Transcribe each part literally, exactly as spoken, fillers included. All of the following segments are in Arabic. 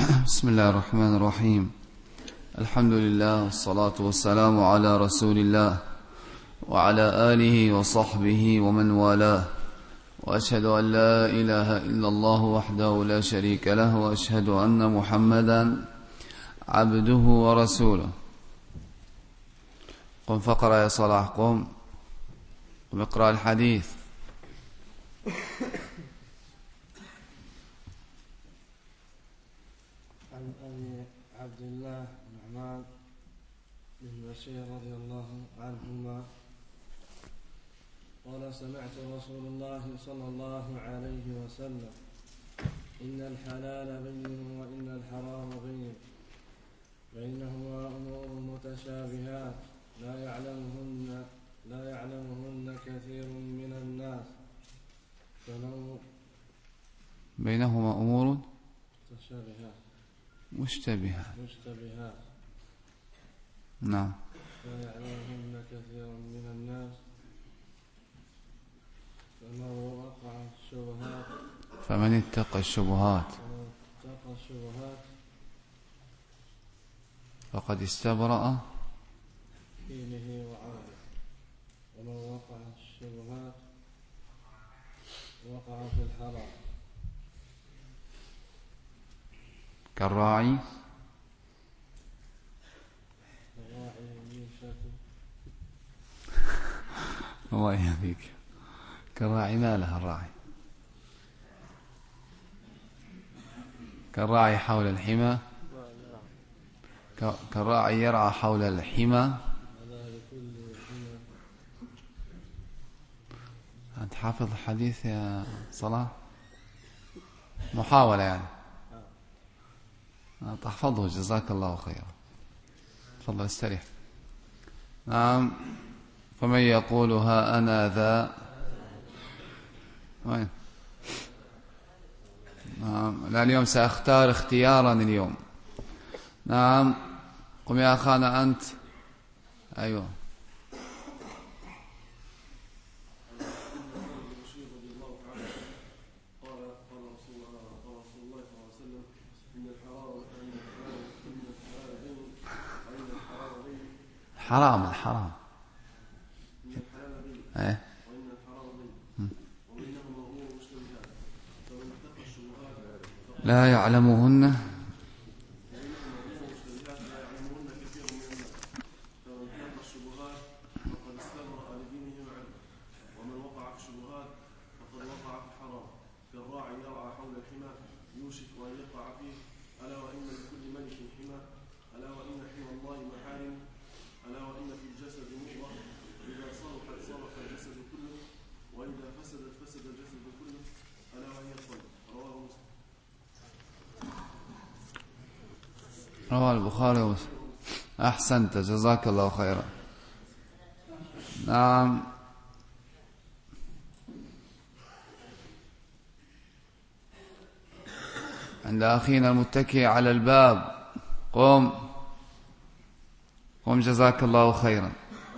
بسم الله الرحمن الرحيم. الحمد لله والصلاة والسلام على رسول الله وعلى آله وصحبه ومن والاه، وأشهد أن لا إله إلا الله وحده لا شريك له، وأشهد أن محمدا عبده ورسوله. قم فقرأ يا صلاح، قم قم اقرأ الحديث. عن أبي عبد الله النعمان بن بشير رضي الله عنهما قال: سمعت رسول الله صلى الله عليه وسلم: إن الحلال بين وإن الحرام بين، بينهما أمور متشابهات لا يعلمهن لا يعلمهن كثير من الناس، فلو بينهما أمور متشابهات مشتبهات مشتبهات نعم لا يعلمهن كثير من الناس، فمن وقع الشبهات فمن اتقى الشبهات فمن اتقى الشبهات فقد استبرأ دينه وعرضه، ومن وقع الشبهات وقع في الحرام. كالراعي الراعي يوشك الله يهديك. كالراعي ما لها الراعي، كالراعي حول الحمى، كالراعي يرعى حول الحمى. أنت حافظ الحديث يا صلاح؟ محاولة يعني تحفظه، جزاك الله خيرا. تفضل استريح. نعم. فمن يقول ها أنا ذا وين؟ نعم. لا، اليوم سأختار اختيارا اليوم. نعم. قم يا أخانا أنت. أيوه. حرام الحرام ايه لا يعلمهن رواه البخاري ومسلم. أحسنت، جزاك الله خيرا. نعم. عند أخينا المتكئ على الباب. قم قم جزاك الله خيرا.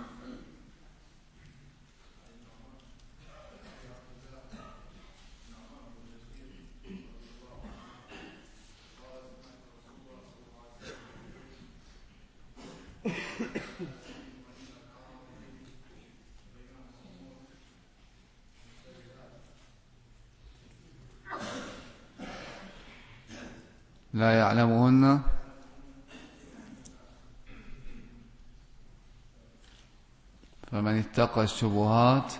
لا يعلمهن فمن اتقى الشبهات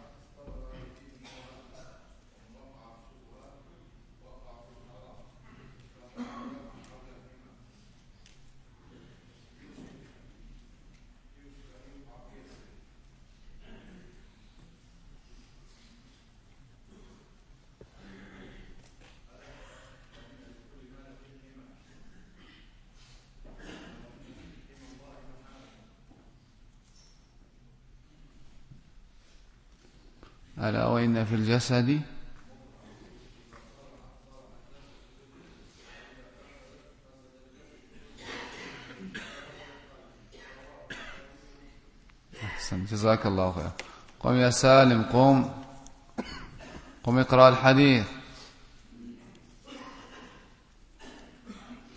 ألا وإن في الجسد أحسن، جزاك الله خير. قم يا سالم، قم قم اقرأ الحديث.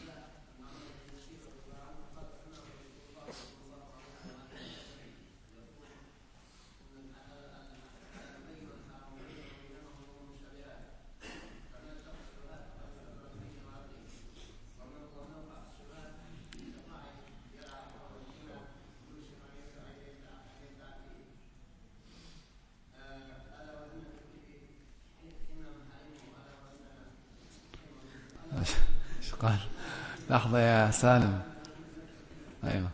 قال لحظة يا سالم. أيوة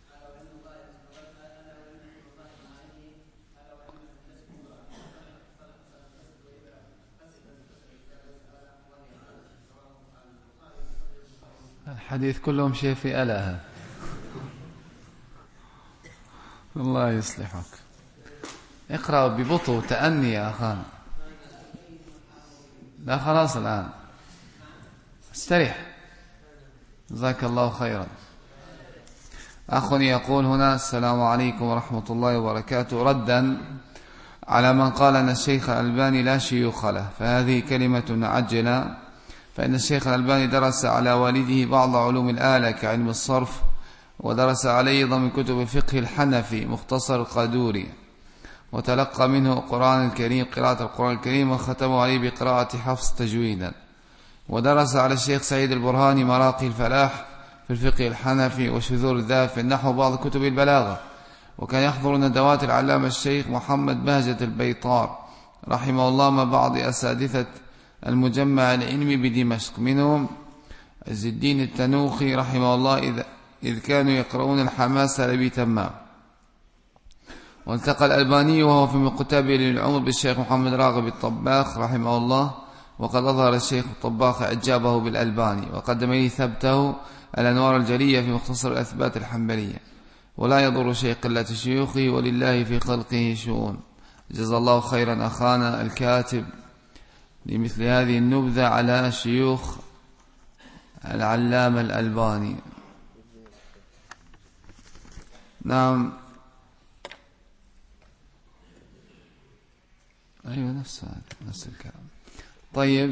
الحديث كلهم شيء في ألها. الله يصلحك. اقرأ ببطء وتأني يا أخانا. لا خلاص الآن استريح. جزاك الله خيرا. أخ يقول هنا: السلام عليكم ورحمة الله وبركاته. ردا على من قال أن الشيخ الألباني لا شيوخ له، فهذه كلمة عجلة، فإن الشيخ الألباني درس على والده بعض علوم الآلة كعلم الصرف، ودرس عليه أيضا من كتب الفقه الحنفي مختصر القادوري، وتلقى منه القرآن الكريم قراءة القرآن الكريم، وختمه عليه بقراءة حفص تجويدا. ودرس على الشيخ سعيد البرهاني مراقي الفلاح في الفقه الحنفي وشذور الذهب في النحو وبعض كتب البلاغة. وكان يحضر ندوات العلامة الشيخ محمد بهجة البيطار رحمه الله مع بعض أساتذة المجمع العلمي بدمشق، منهم عز الدين التنوخي رحمه الله، إذ كانوا يقرؤون الحماسة لأبي تمام. والتقى الألباني وهو في مقتبل للعمر بالشيخ محمد راغب الطباخ رحمه الله، وقد أظهر الشيخ الطباخ إعجابه بالألباني، وقدم لي ثبته الأنوار الجلية في مختصر الأثبات الحنبلية. ولا يضر شيء قلة شيوخه، ولله في خلقه شؤون. جزا الله خيرا أخانا الكاتب لمثل هذه النبذة على شيوخ العلامة الألباني. نعم أيوة نفس نفس الكلام. طيب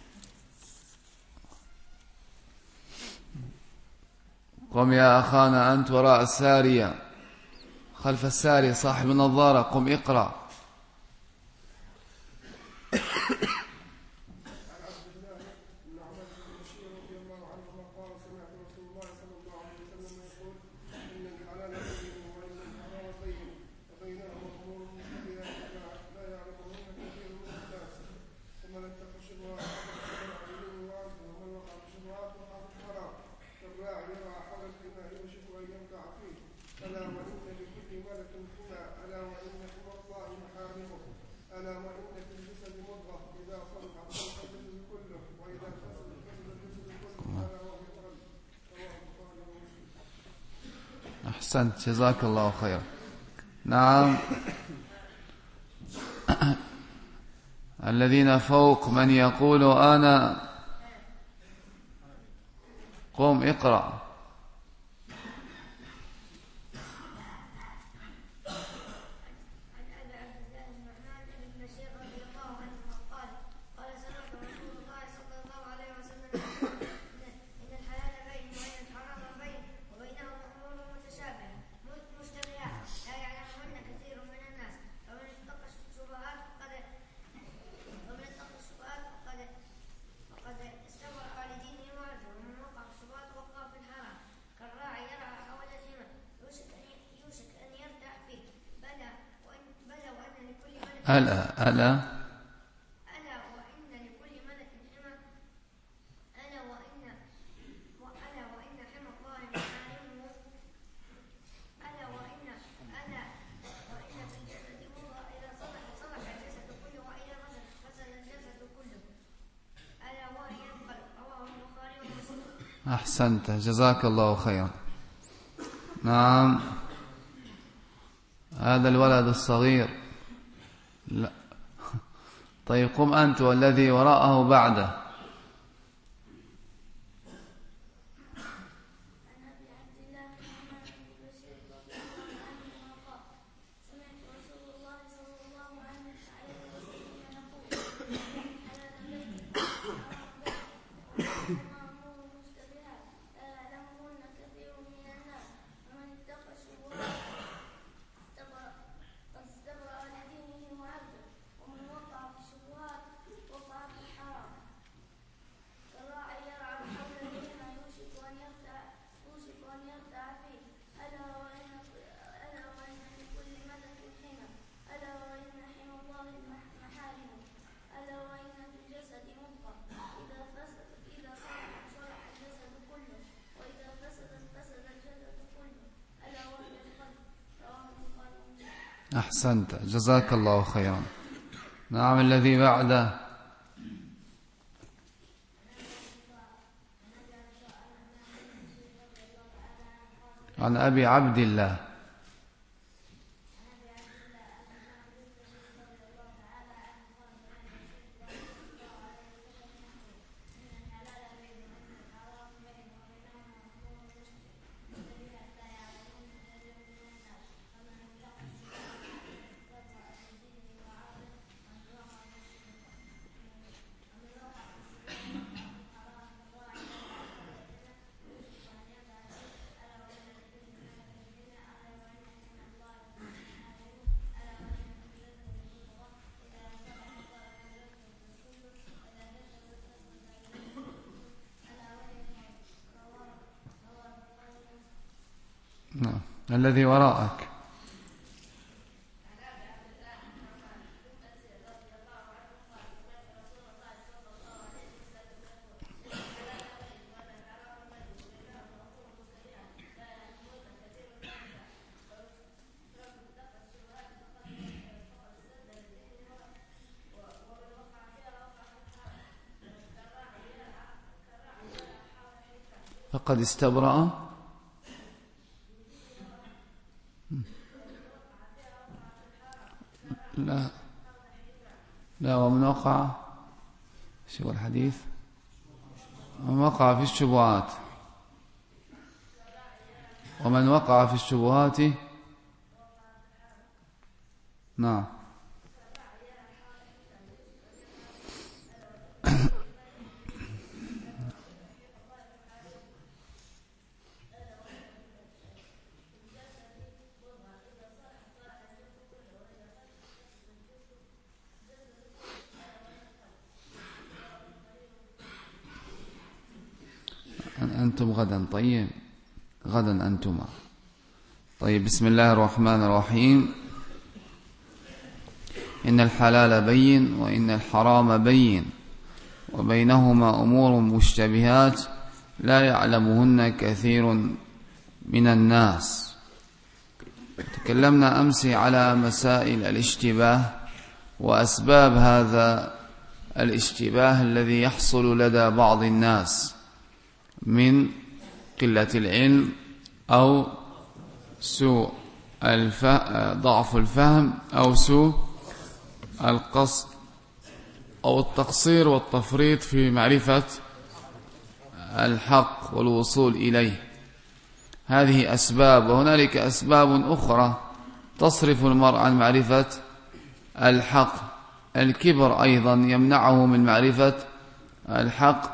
قم يا أخانا أنت وراء السارية، خلف السارية صاحب النظارة، قم اقرأ. أحسنت جزاك الله خيرا. نعم الذين فوق من يقول أنا، قم اقرأ. ألا ألا ألا وإن لكل ملك حمى ألا وإن ألا وإن حمى الله محارمه ألا وإن ألا وإن في الجسد مضغة إذا صلح صلح الجسد كله وإذا فسد فسد الجسد كله ألا وهي القلب. رواه البخاري ومسلم. أحسنت جزاك الله خيرا. نعم هذا الولد الصغير. لا طيب قم أنت والذي وراءه بعده. أحسنت، جزاك الله خيرا. نعم، الذي بعده. عن أبي عبد الله. نعم. الذي وراءك. فقد استبرأ. لا لا ومن وقع، شو الحديث؟ ومن وقع في الشبهات، ومن وقع في الشبهات. نعم. أنتم غدا. طيب، غدا أنتما. طيب، بسم الله الرحمن الرحيم. إن الحلال بين وإن الحرام بين وبينهما أمور مشتبهات لا يعلمهن كثير من الناس. تكلمنا أمس على مسائل الاشتباه وأسباب هذا الاشتباه الذي يحصل لدى بعض الناس من قلة العلم أو سوء الفهم، ضعف الفهم، أو سوء القصد، أو التقصير والتفريط في معرفة الحق والوصول إليه. هذه أسباب، وهنالك أسباب أخرى تصرف المرء عن معرفة الحق. الكبر أيضا يمنعه من معرفة الحق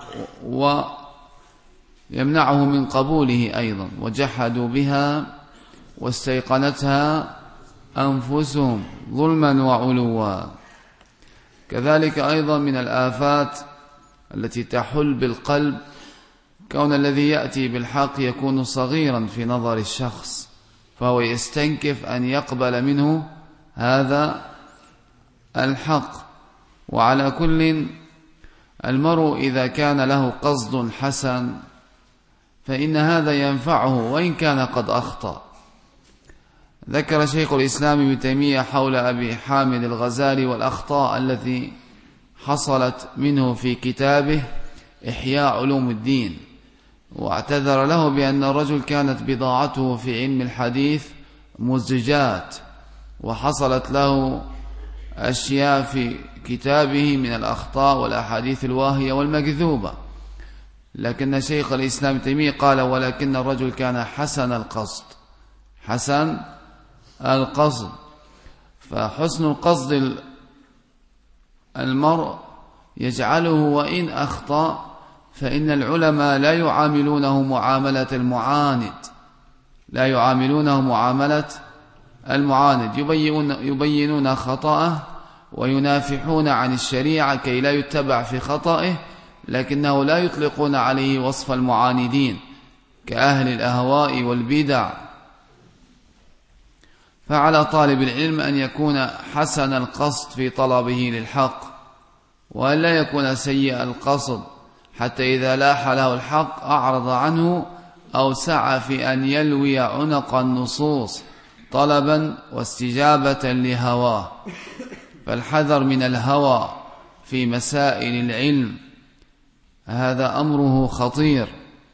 ويمنعه من قبوله أيضا. وجحدوا بها واستيقنتها أنفسهم ظلما وعلوا. كذلك أيضا من الآفات التي تحل بالقلب كون الذي يأتي بالحق يكون صغيرا في نظر الشخص، فهو يستنكف أن يقبل منه هذا الحق. وعلى كل، المرء إذا كان له قصد حسن فإن هذا ينفعه وإن كان قد أخطأ. ذكر شيخ الإسلام ابن تيمية حول أبي حامد الغزالي والأخطاء التي حصلت منه في كتابه إحياء علوم الدين، واعتذر له بأن الرجل كانت بضاعته في علم الحديث مزجات، وحصلت له أشياء في كتابه من الأخطاء والأحاديث الواهية والمكذوبة. لكن شيخ الإسلام ابن تيمية قال: ولكن الرجل كان حسن القصد، حسن القصد. فحسن القصد المرء يجعله وإن أخطأ فإن العلماء لا يعاملونه معاملة المعاند، لا يعاملونه معاملة المعاند، يبينون, يبينون خطأه وينافحون عن الشريعة كي لا يتبع في خطأه، لكنه لا يطلقون عليه وصف المعاندين كأهل الأهواء والبدع. فعلى طالب العلم أن يكون حسن القصد في طلبه للحق، وأن لا يكون سيء القصد حتى إذا لاح له الحق أعرض عنه أو سعى في أن يلوي عنق النصوص طلبا واستجابة لهواه. فالحذر من الهوى في مسائل العلم هذا أمره خطير،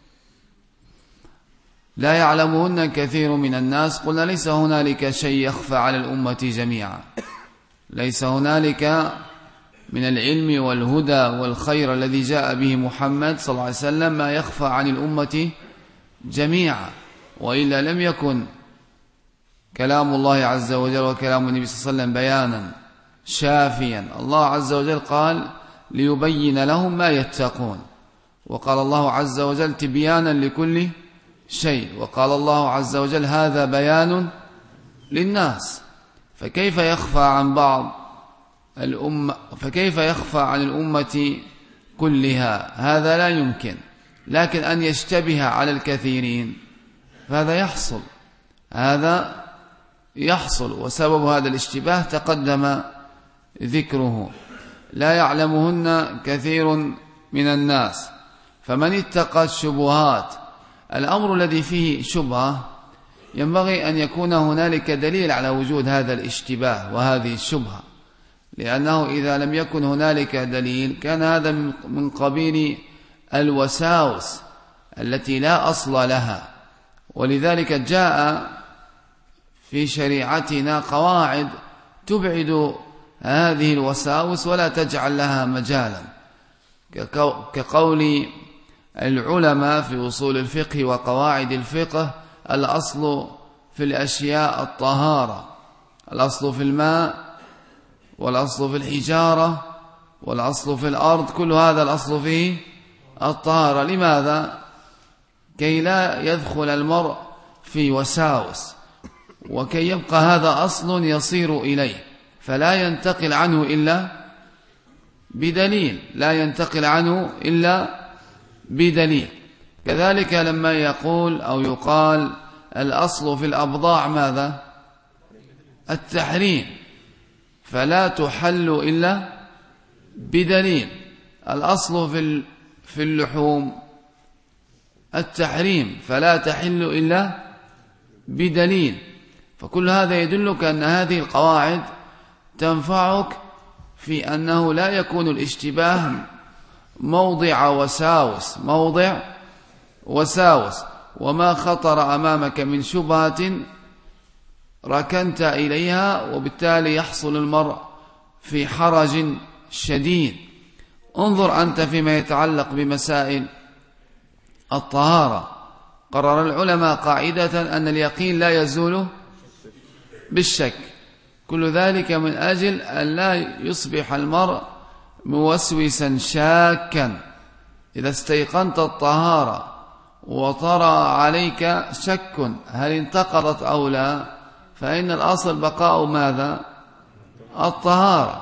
لا يعلمهن كثير من الناس. قلنا ليس هنالك شيء يخفى على الأمة جميعا، ليس هنالك من العلم والهدى والخير الذي جاء به محمد صلى الله عليه وسلم ما يخفى عن الأمة جميعا، وإلا لم يكن كلام الله عز وجل وكلام النبي صلى الله عليه وسلم بيانا شافيا. الله عز وجل قال ليبين لهم ما يتقون، وقال الله عز وجل تبيانا لكل شيء، وقال الله عز وجل هذا بيان للناس. فكيف يخفى عن بعض الأمة، فكيف يخفى عن الأمة كلها؟ هذا لا يمكن. لكن أن يشتبه على الكثيرين فهذا يحصل، هذا يحصل، وسبب هذا الاشتباه تقدم ذكره. لا يعلمهن كثير من الناس، فمن اتقى الشبهات، الأمر الذي فيه شبهة ينبغي أن يكون هنالك دليل على وجود هذا الاشتباه وهذه الشبهة، لأنه إذا لم يكن هنالك دليل كان هذا من قبيل الوساوس التي لا أصل لها. ولذلك جاء في شريعتنا قواعد تبعد هذه الوساوس ولا تجعل لها مجالا، كقول العلماء في أصول الفقه وقواعد الفقه: الأصل في الأشياء الطهارة، الأصل في الماء، والأصل في الحجارة، والأصل في الأرض، كل هذا الأصل فيه الطهارة. لماذا؟ كي لا يدخل المرء في وساوس، وكي يبقى هذا أصل يصير إليه، فلا ينتقل عنه إلا بدليل، لا ينتقل عنه إلا بدليل. كذلك لما يقول أو يقال الأصل في الأبضاع ماذا؟ التحريم، فلا تحل إلا بدليل. الأصل في في اللحوم التحريم، فلا تحل إلا بدليل. فكل هذا يدلك أن هذه القواعد تنفعك في أنه لا يكون الاشتباه موضع وساوس، موضع وساوس. وما خطر أمامك من شبهة ركنت إليها، وبالتالي يحصل المرء في حرج شديد. انظر أنت فيما يتعلق بمسائل الطهارة، قرر العلماء قاعدة أن اليقين لا يزول بالشك، كل ذلك من أجل أن لا يصبح المرء موسوسا شاكا. إذا استيقنت الطهارة وطرأ عليك شك هل انتقضت أو لا، فإن الأصل بقاء ماذا؟ الطهارة،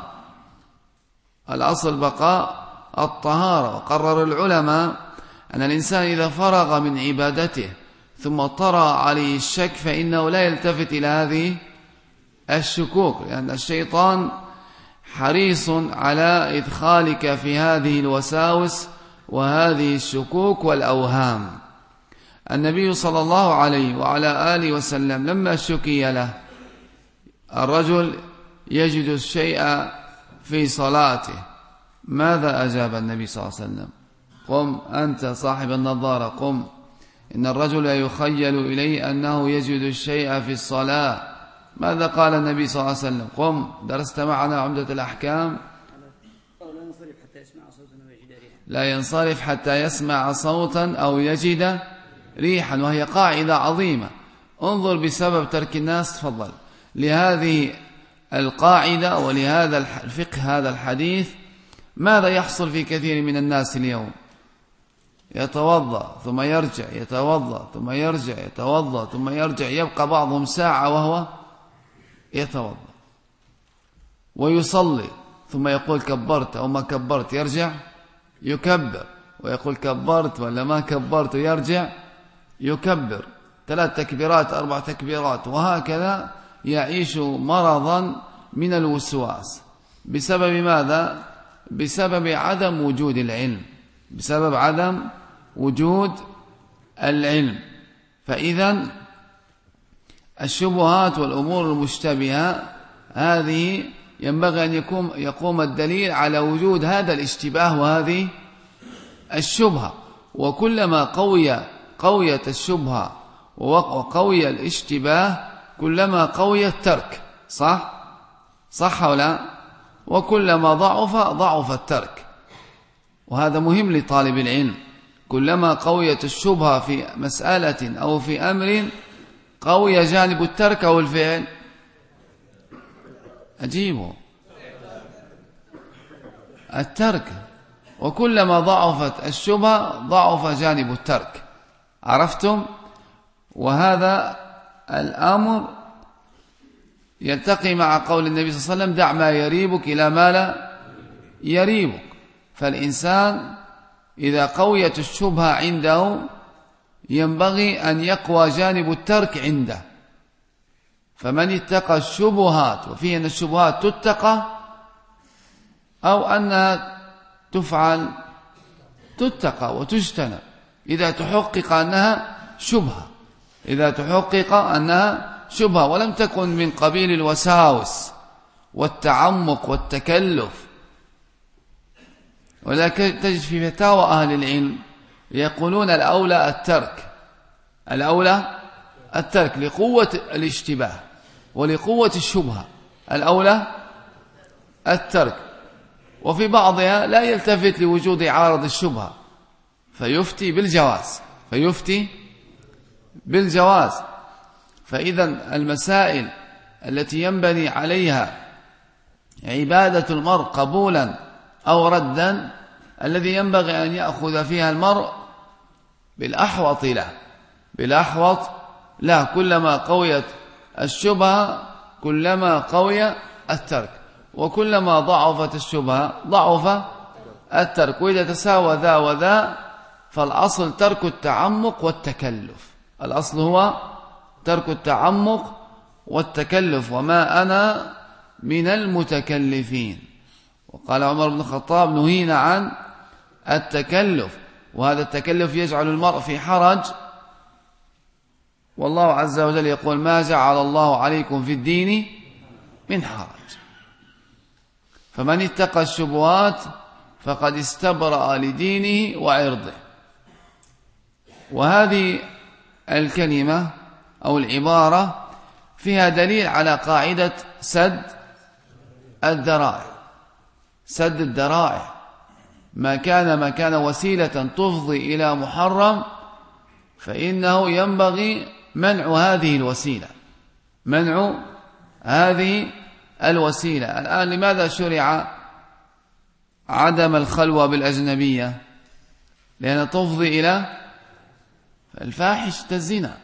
الأصل بقاء الطهارة. وقرر العلماء أن الإنسان إذا فرغ من عبادته ثم طرأ عليه الشك فإنه لا يلتفت إلى هذه الشكوك، لأن الشيطان حريص على إدخالك في هذه الوساوس وهذه الشكوك والأوهام. النبي صلى الله عليه وعلى آله وسلم لما شكي له الرجل يجد الشيء في صلاته، ماذا أجاب النبي صلى الله عليه وسلم؟ قم أنت صاحب النظارة، قم، إن الرجل يخيل إليه أنه يجد الشيء في الصلاة. ماذا قال النبي صلى الله عليه وسلم؟ قم. درست معنا عمدة الأحكام؟ لا ينصرف حتى يسمع صوتا أو يجد ريحا، وهي قاعدة عظيمة. انظر بسبب ترك الناس تفضل لهذه القاعدة ولهذا الفقه هذا الحديث ماذا يحصل في كثير من الناس اليوم؟ يتوضأ ثم يرجع، يتوضأ ثم يرجع، يتوضأ ثم يرجع، يبقى بعضهم ساعة وهو يتوضأ، ويصلي ثم يقول كبرت أو ما كبرت، يرجع يكبر، ويقول كبرت ولا ما كبرت، يرجع يكبر، ثلاث تكبيرات أربع تكبيرات، وهكذا يعيش مرضا من الوسواس. بسبب ماذا؟ بسبب عدم وجود العلم، بسبب عدم وجود العلم. فإذا الشبهات والأمور المشتبهة هذه ينبغي أن يقوم, يقوم الدليل على وجود هذا الاشتباه وهذه الشبهة، وكلما قوي قويت الشبهة وقوي الاشتباه كلما قوي الترك. صح؟ صح ولا؟ وكلما ضعف ضعف الترك، وهذا مهم لطالب العلم. كلما قويت الشبهة في مسألة أو في أمر قوي جانب الترك أو الفعل. أجيبه الترك، وكلما ضعفت الشبهة ضعف جانب الترك. عرفتم؟ وهذا الأمر يلتقي مع قول النبي صلى الله عليه وسلم: دع ما يريبك إلى ما لا يريبك. فالإنسان إذا قويت الشبهة عنده ينبغي أن يقوى جانب الترك عنده. فمن اتقى الشبهات، وفيه أن الشبهات تتقى أو أنها تفعل تتقى وتجتنب إذا تحقق أنها شبهة، إذا تحقق أنها شبهة ولم تكن من قبيل الوساوس والتعمق والتكلف. ولكن تجد في فتاوى أهل العلم يقولون الأولى الترك، الأولى الترك لقوة الاشتباه ولقوة الشبهة، الأولى الترك. وفي بعضها لا يلتفت لوجود عارض الشبهة فيفتي بالجواز فيفتي بالجواز فإذا المسائل التي ينبني عليها عبادة المرء قبولا أو ردا الذي ينبغي أن يأخذ فيها المرء بالأحوط له بالأحوط لا. كلما قويت الشبهة كلما قوي الترك، وكلما ضعفت الشبهة ضعف الترك. وإذا تساوى ذا وذا فالأصل ترك التعمق والتكلف، الأصل هو ترك التعمق والتكلف. وما أنا من المتكلفين. وقال عمر بن الخطاب: نهينا عن التكلف، وهذا التكلف يجعل المرء في حرج. والله عز وجل يقول: ما جعل الله عليكم في الدين من حرج. فمن اتقى الشبهات فقد استبرأ لدينه وعرضه. وهذه الكلمة أو العبارة فيها دليل على قاعدة سد الذرائع. سد الذرائع ما كان ما كان وسيلة تفضي إلى محرم فإنه ينبغي منع هذه الوسيلة، منع هذه الوسيلة. الآن لماذا شرع عدم الخلوة بالأجنبية؟ لأنها تفضي إلى الفاحشة الزنا.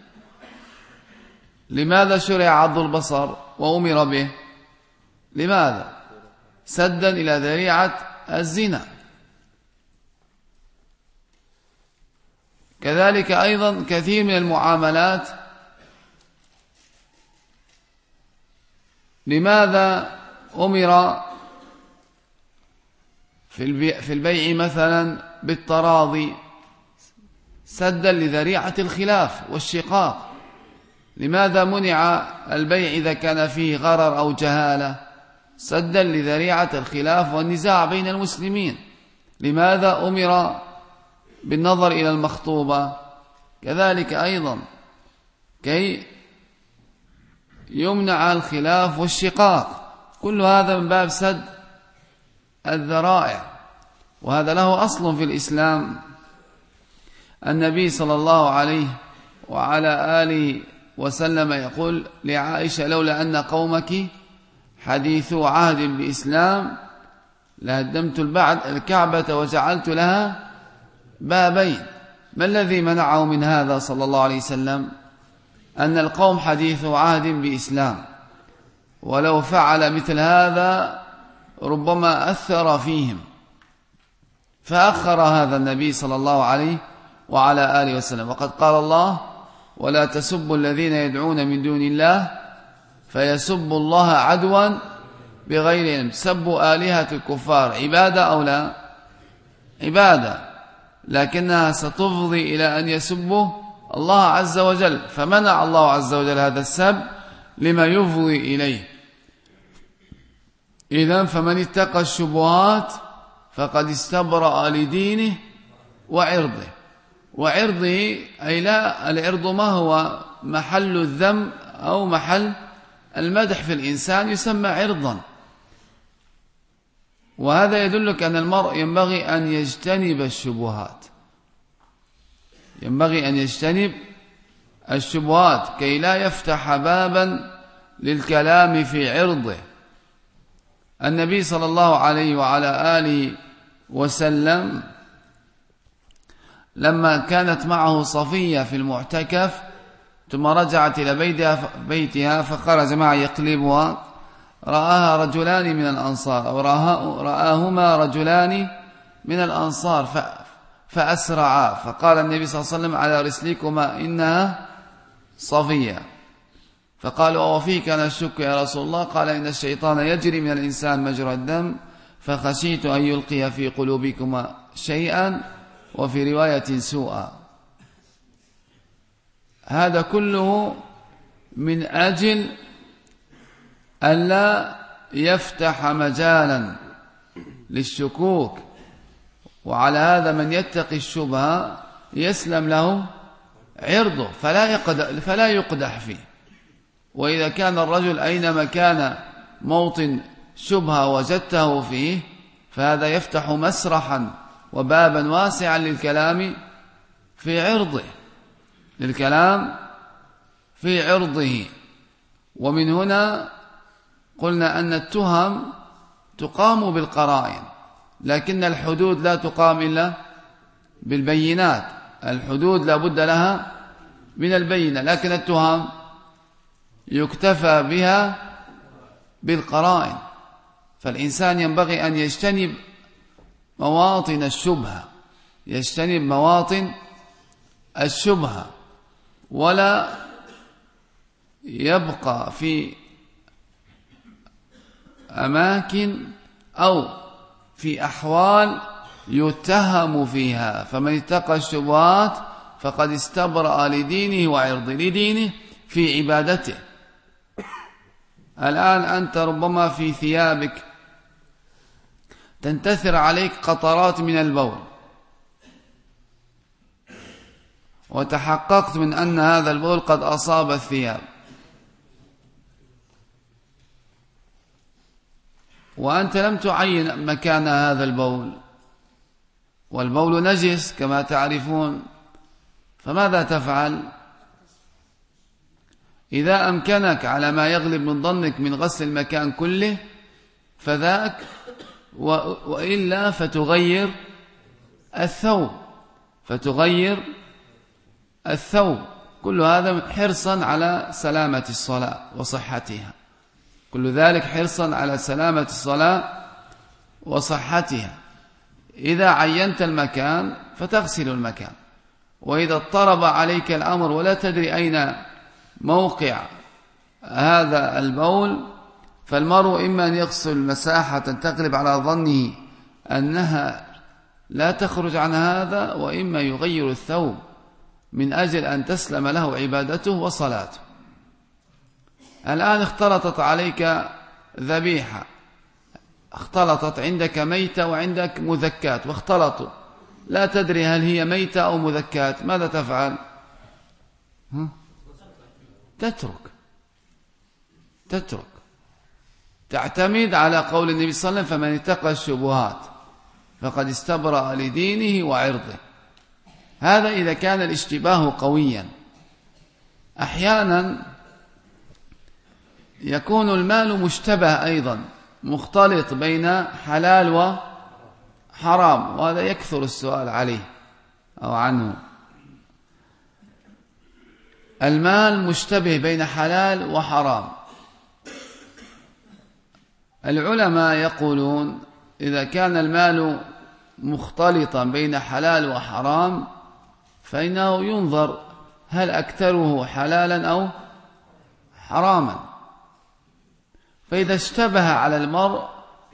لماذا شرع عض البصر وأمر به؟ لماذا؟ سدا إلى ذريعة الزنا. كذلك أيضا كثير من المعاملات لماذا أمر في البيع مثلا بالتراضي؟ سدا لذريعة الخلاف والشقاق. لماذا منع البيع إذا كان فيه غرر أو جهالة؟ سدا لذريعة الخلاف والنزاع بين المسلمين. لماذا أمر بالنظر إلى المخطوبة؟ كذلك أيضا كي يمنع الخلاف والشقاق. كل هذا من باب سد الذرائع، وهذا له أصل في الإسلام. النبي صلى الله عليه وعلى آله وسلم يقول لعائشة: لولا أن قومك حديثو عهد بإسلام لهدمت البعد الكعبة وجعلت لها بابين. ما الذي منعه من هذا صلى الله عليه وسلم؟ أن القوم حديث عهد بإسلام، ولو فعل مثل هذا ربما أثر فيهم، فأخر هذا النبي صلى الله عليه وعلى آله وسلم. وقد قال الله: ولا تسبوا الذين يدعون من دون الله فيسبوا الله عدوا بغير علم. سبوا آلهة الكفار عبادة أو لا؟ عبادة، لكنها ستفضي إلى أن يسبوا الله عز وجل، فمنع الله عز وجل هذا السب لما يفضي إليه. إذن فمن اتقى الشبهات فقد استبرأ لدينه وعرضه. وعرضه أي لا العرض ما هو محل الذم أو محل المدح في الإنسان يسمى عرضا. وهذا يدلك أن المرء ينبغي أن يجتنب الشبهات، ينبغي أن يجتنب الشبهات كي لا يفتح بابا للكلام في عرضه. النبي صلى الله عليه وعلى آله وسلم لما كانت معه صفية في المعتكف ثم رجعت إلى بيتها, بيتها فخرج معها يقلبها، رآها رجلان من الأنصار أو رآهما رجلان من الأنصار فأسرعا، فقال النبي صلى الله عليه وسلم على رسلكما إنها صفية. فقالوا وفيك نشك يا رسول الله؟ قال إن الشيطان يجري من الإنسان مجرى الدم فخشيت أن يلقي في قلوبكما شيئا وفي رواية سوءا. هذا كله من أجل ألا يفتح مجالا للشكوك، وعلى هذا من يتقي الشبهة يسلم له عرضه فلا يقدح, فلا يقدح فيه. وإذا كان الرجل أينما كان موطن شبهة وجدته فيه فهذا يفتح مسرحا وبابا واسعا للكلام في عرضه للكلام في عرضه. ومن هنا قلنا أن التهم تقام بالقرائن، لكن الحدود لا تقام إلا بالبينات. الحدود لا بد لها من البينة، لكن التهم يكتفى بها بالقرائن. فالإنسان ينبغي أن يجتنب مواطن الشبهة، يجتنب مواطن الشبهة ولا يبقى في أماكن أو في أحوال يتهم فيها. فمن اتقى الشبهات فقد استبرأ لدينه وعرضه، لدينه في عبادته. الآن أنت ربما في ثيابك تنتثر عليك قطرات من البول، وتحققت من أن هذا البول قد أصاب الثياب، وأنت لم تعين مكان هذا البول، والبول نجس كما تعرفون، فماذا تفعل؟ إذا أمكنك على ما يغلب من ظنك من غسل المكان كله فذاك، وإلا فتغير الثوب فتغير الثوب كل هذا حرصا على سلامة الصلاة وصحتها، كل ذلك حرصا على سلامة الصلاة وصحتها. إذا عينت المكان فتغسل المكان، وإذا اضطرب عليك الأمر ولا تدري أين موقع هذا البول فالمرء إما أن يغسل مساحة تغلب على ظنه أنها لا تخرج عن هذا، وإما يغير الثوب من أجل أن تسلم له عبادته وصلاته. الآن اختلطت عليك ذبيحة، اختلطت عندك ميتة وعندك مذكات واختلطوا، لا تدري هل هي ميتة أو مذكات، ماذا تفعل؟ تترك تترك تعتمد على قول النبي صلى الله عليه وسلم فمن اتقى الشبهات فقد استبرأ لدينه وعرضه. هذا إذا كان الاشتباه قويا. أحيانا يكون المال مشتبه أيضا، مختلط بين حلال وحرام، وهذا يكثر السؤال عليه أو عنه. المال مشتبه بين حلال وحرام. العلماء يقولون إذا كان المال مختلطا بين حلال وحرام فإنه ينظر هل أكثره حلالا أو حراما. فإذا اشتبه على المرء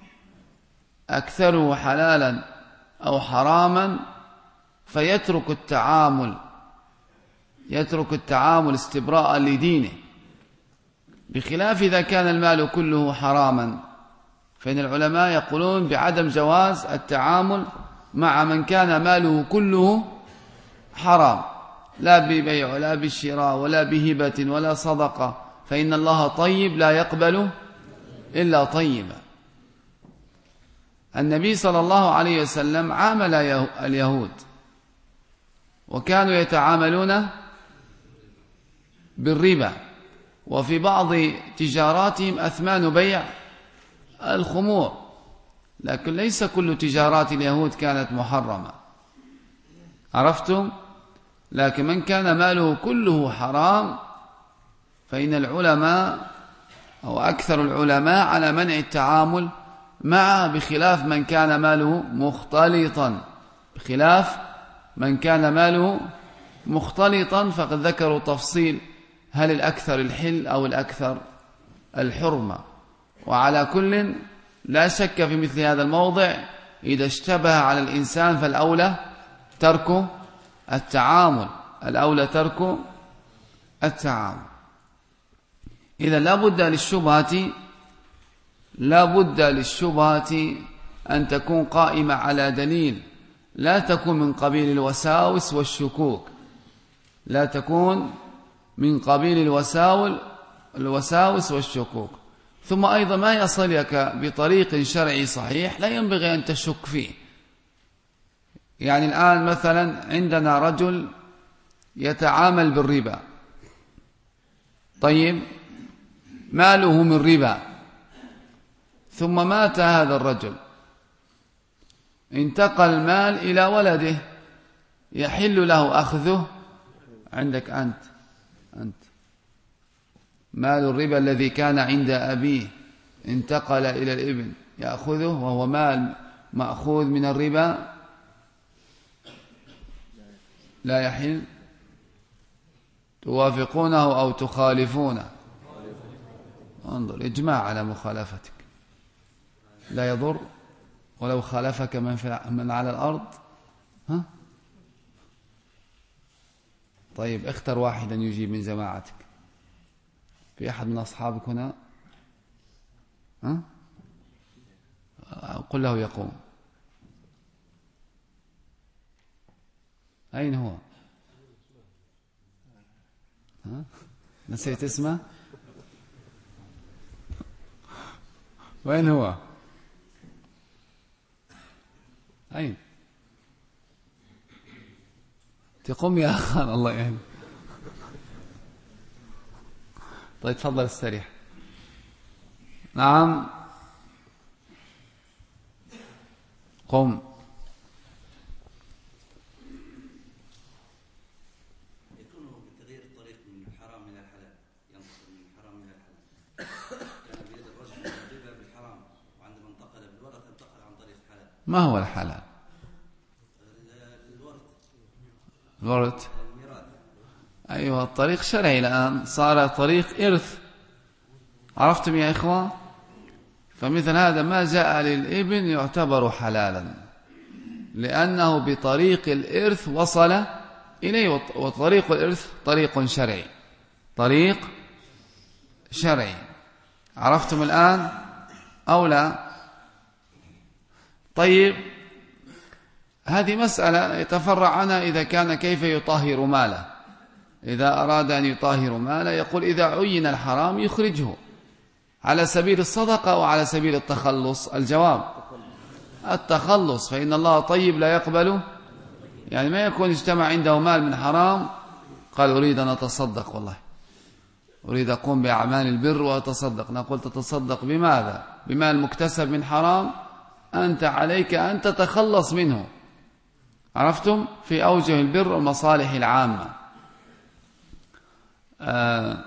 أكثره حلالا أو حراما فيترك التعامل يترك التعامل استبراء لدينه، بخلاف إذا كان المال كله حراما، فإن العلماء يقولون بعدم جواز التعامل مع من كان ماله كله حرام، لا ببيع ولا بالشراء ولا بهبة ولا صدقة، فإن الله طيب لا يقبل إلا طيبا. النبي صلى الله عليه وسلم عامل اليهود وكانوا يتعاملون بالربا، وفي بعض تجاراتهم أثمان بيع الخمور، لكن ليس كل تجارات اليهود كانت محرمة، عرفتم؟ لكن من كان ماله كله حرام فإن العلماء أو أكثر العلماء على منع التعامل معه، بخلاف من كان ماله مختلطا، بخلاف من كان ماله مختلطا فقد ذكروا تفصيل هل الأكثر الحل أو الأكثر الحرمة. وعلى كل لا شك في مثل هذا الموضع إذا اشتبه على الإنسان فالأولى ترك التعامل، الأولى ترك التعامل. إذا لا بد للشبهة لا بد للشبهة أن تكون قائمة على دليل، لا تكون من قبيل الوساوس والشكوك، لا تكون من قبيل الوساول الوساوس والشكوك. ثم أيضا ما يصلك بطريق شرعي صحيح لا ينبغي أن تشك فيه. يعني الآن مثلا عندنا رجل يتعامل بالربا، طيب ماله من ربا، ثم مات هذا الرجل، انتقل المال إلى ولده، يحل له أخذه عندك أنت أنت مال الربا الذي كان عند أبيه انتقل إلى الابن، يأخذه وهو مال مأخوذ من الربا لا يحل. توافقونه أو تخالفونه؟ انظر إجماع على مخالفتك، لا يضر ولو خالفك من, في من على الأرض. ها؟ طيب اختر واحدا يجيب من جماعتك. في أحد من أصحابك هنا؟ ها؟ قل له يقوم. أين هو؟ ها؟ نسيت اسمه؟ وين هو؟ أين؟ تقوم يا أخان الله يعني. طيب تفضل استريح. نعم قم. يكون بتغيير الطريق من الحرام إلى الحلال، ينتقل من الحرام إلى الحلال. كان بيد الرجل الربا بالحرام، وعندما انتقل بالورث انتقل عن طريق الحلال. ما هو الحلال؟ الورث. الورث. الميراث. أيوة الطريق شرعي الآن صار طريق إرث، عرفتم يا إخوة؟ فمثل هذا ما جاء للابن يعتبر حلالا لأنه بطريق الإرث وصل إليه، وطريق الإرث طريق شرعي، طريق شرعي. عرفتم الآن أو لا؟ طيب هذه مسألة يتفرع عنها إذا كان كيف يطهر ماله. إذا أراد أن يطهر ماله يقول إذا عين الحرام يخرجه على سبيل الصدقة أو على سبيل التخلص. الجواب التخلص، فإن الله طيب لا يقبل، يعني ما يكون اجتمع عنده مال من حرام قال أريد أن أتصدق، والله أريد أقوم بأعمال البر وأتصدق، نقول تتصدق بماذا؟ بمال مكتسب من حرام، أنت عليك أن تتخلص منه. عرفتم؟ في أوجه البر والمصالح العامة. آه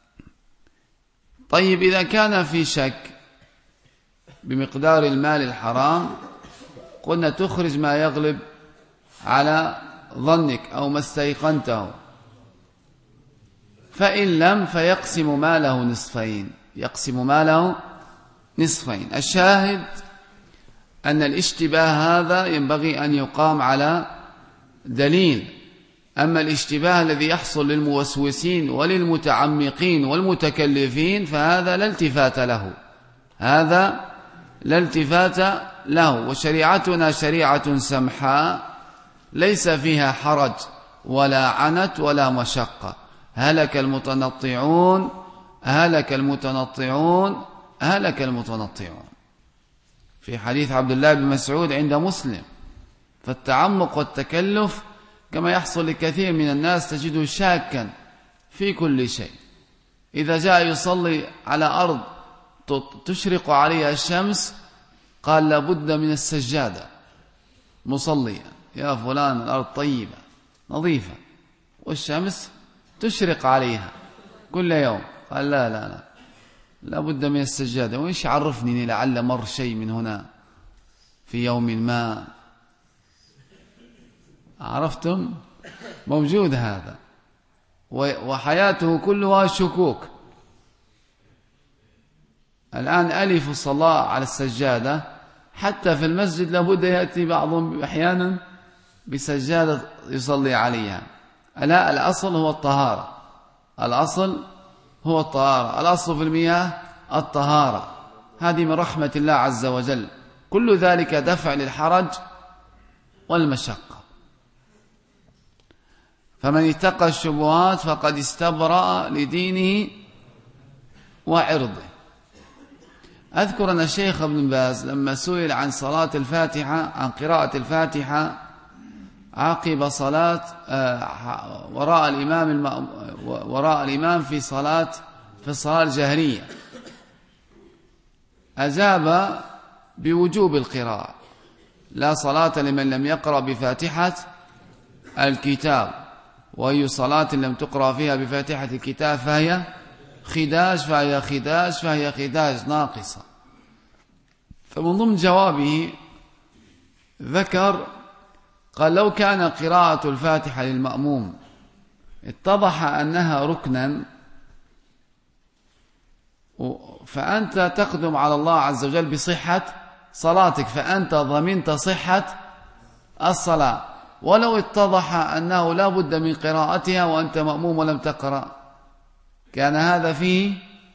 طيب إذا كان في شك بمقدار المال الحرام قلنا تخرج ما يغلب على ظنك أو ما استيقنته، فإن لم فيقسم ماله نصفين، يقسم ماله نصفين. الشاهد أن الاشتباه هذا ينبغي أن يقام على دليل، أما الاشتباه الذي يحصل للموسوسين وللمتعمقين والمتكلفين فهذا لا التفات له، هذا لا التفات له. وشريعتنا شريعة سمحاء ليس فيها حرج ولا عنت ولا مشقة. هلك المتنطعون هلك المتنطعون هلك المتنطعون، في حديث عبد الله بن مسعود عند مسلم. فالتعمق والتكلف كما يحصل لكثير من الناس تجده شاكا في كل شيء. إذا جاء يصلي على أرض تشرق عليها الشمس قال لابد من السجادة مصليا، يا فلان الأرض طيبة نظيفة والشمس تشرق عليها كل يوم، قال لا لا لا لابد من السجادة. وإيش عرفني لعل مر شيء من هنا في يوم ما، عرفتم؟ موجود هذا، وحياته كلها شكوك. الآن ألف الصلاة على السجادة، حتى في المسجد لابد يأتي بعضهم أحيانا بسجادة يصلي عليها. لا، الأصل هو الطهارة، الأصل هو الطهارة، الأصل في المياه الطهارة. هذه من رحمة الله عز وجل، كل ذلك دفع للحرج والمشقة. فمن اتقى الشبهات فقد استبرأ لدينه وعرضه. أذكر أن الشيخ ابن باز لما سئل عن صلاة الفاتحة، عن قراءة الفاتحة عقب صلاة وراء الإمام وراء الإمام في صلاة في الصلاة الجهرية، أجاب بوجوب القراءة: لا صلاة لمن لم يقرأ بفاتحة الكتاب، وأي صلاة لم تقرأ فيها بفاتحة الكتاب فهي خداج فهي خداج فهي خداج ناقصة. فمن ضمن جوابه ذكر قال: لو كان قراءة الفاتحة للمأموم اتضح أنها ركنا، فأنت تقدم على الله عز وجل بصحة صلاتك، فأنت ضمنت صحة الصلاة. ولو اتضح أنه لا بد من قراءتها وأنت مأموم ولم تقرأ، كان هذا فيه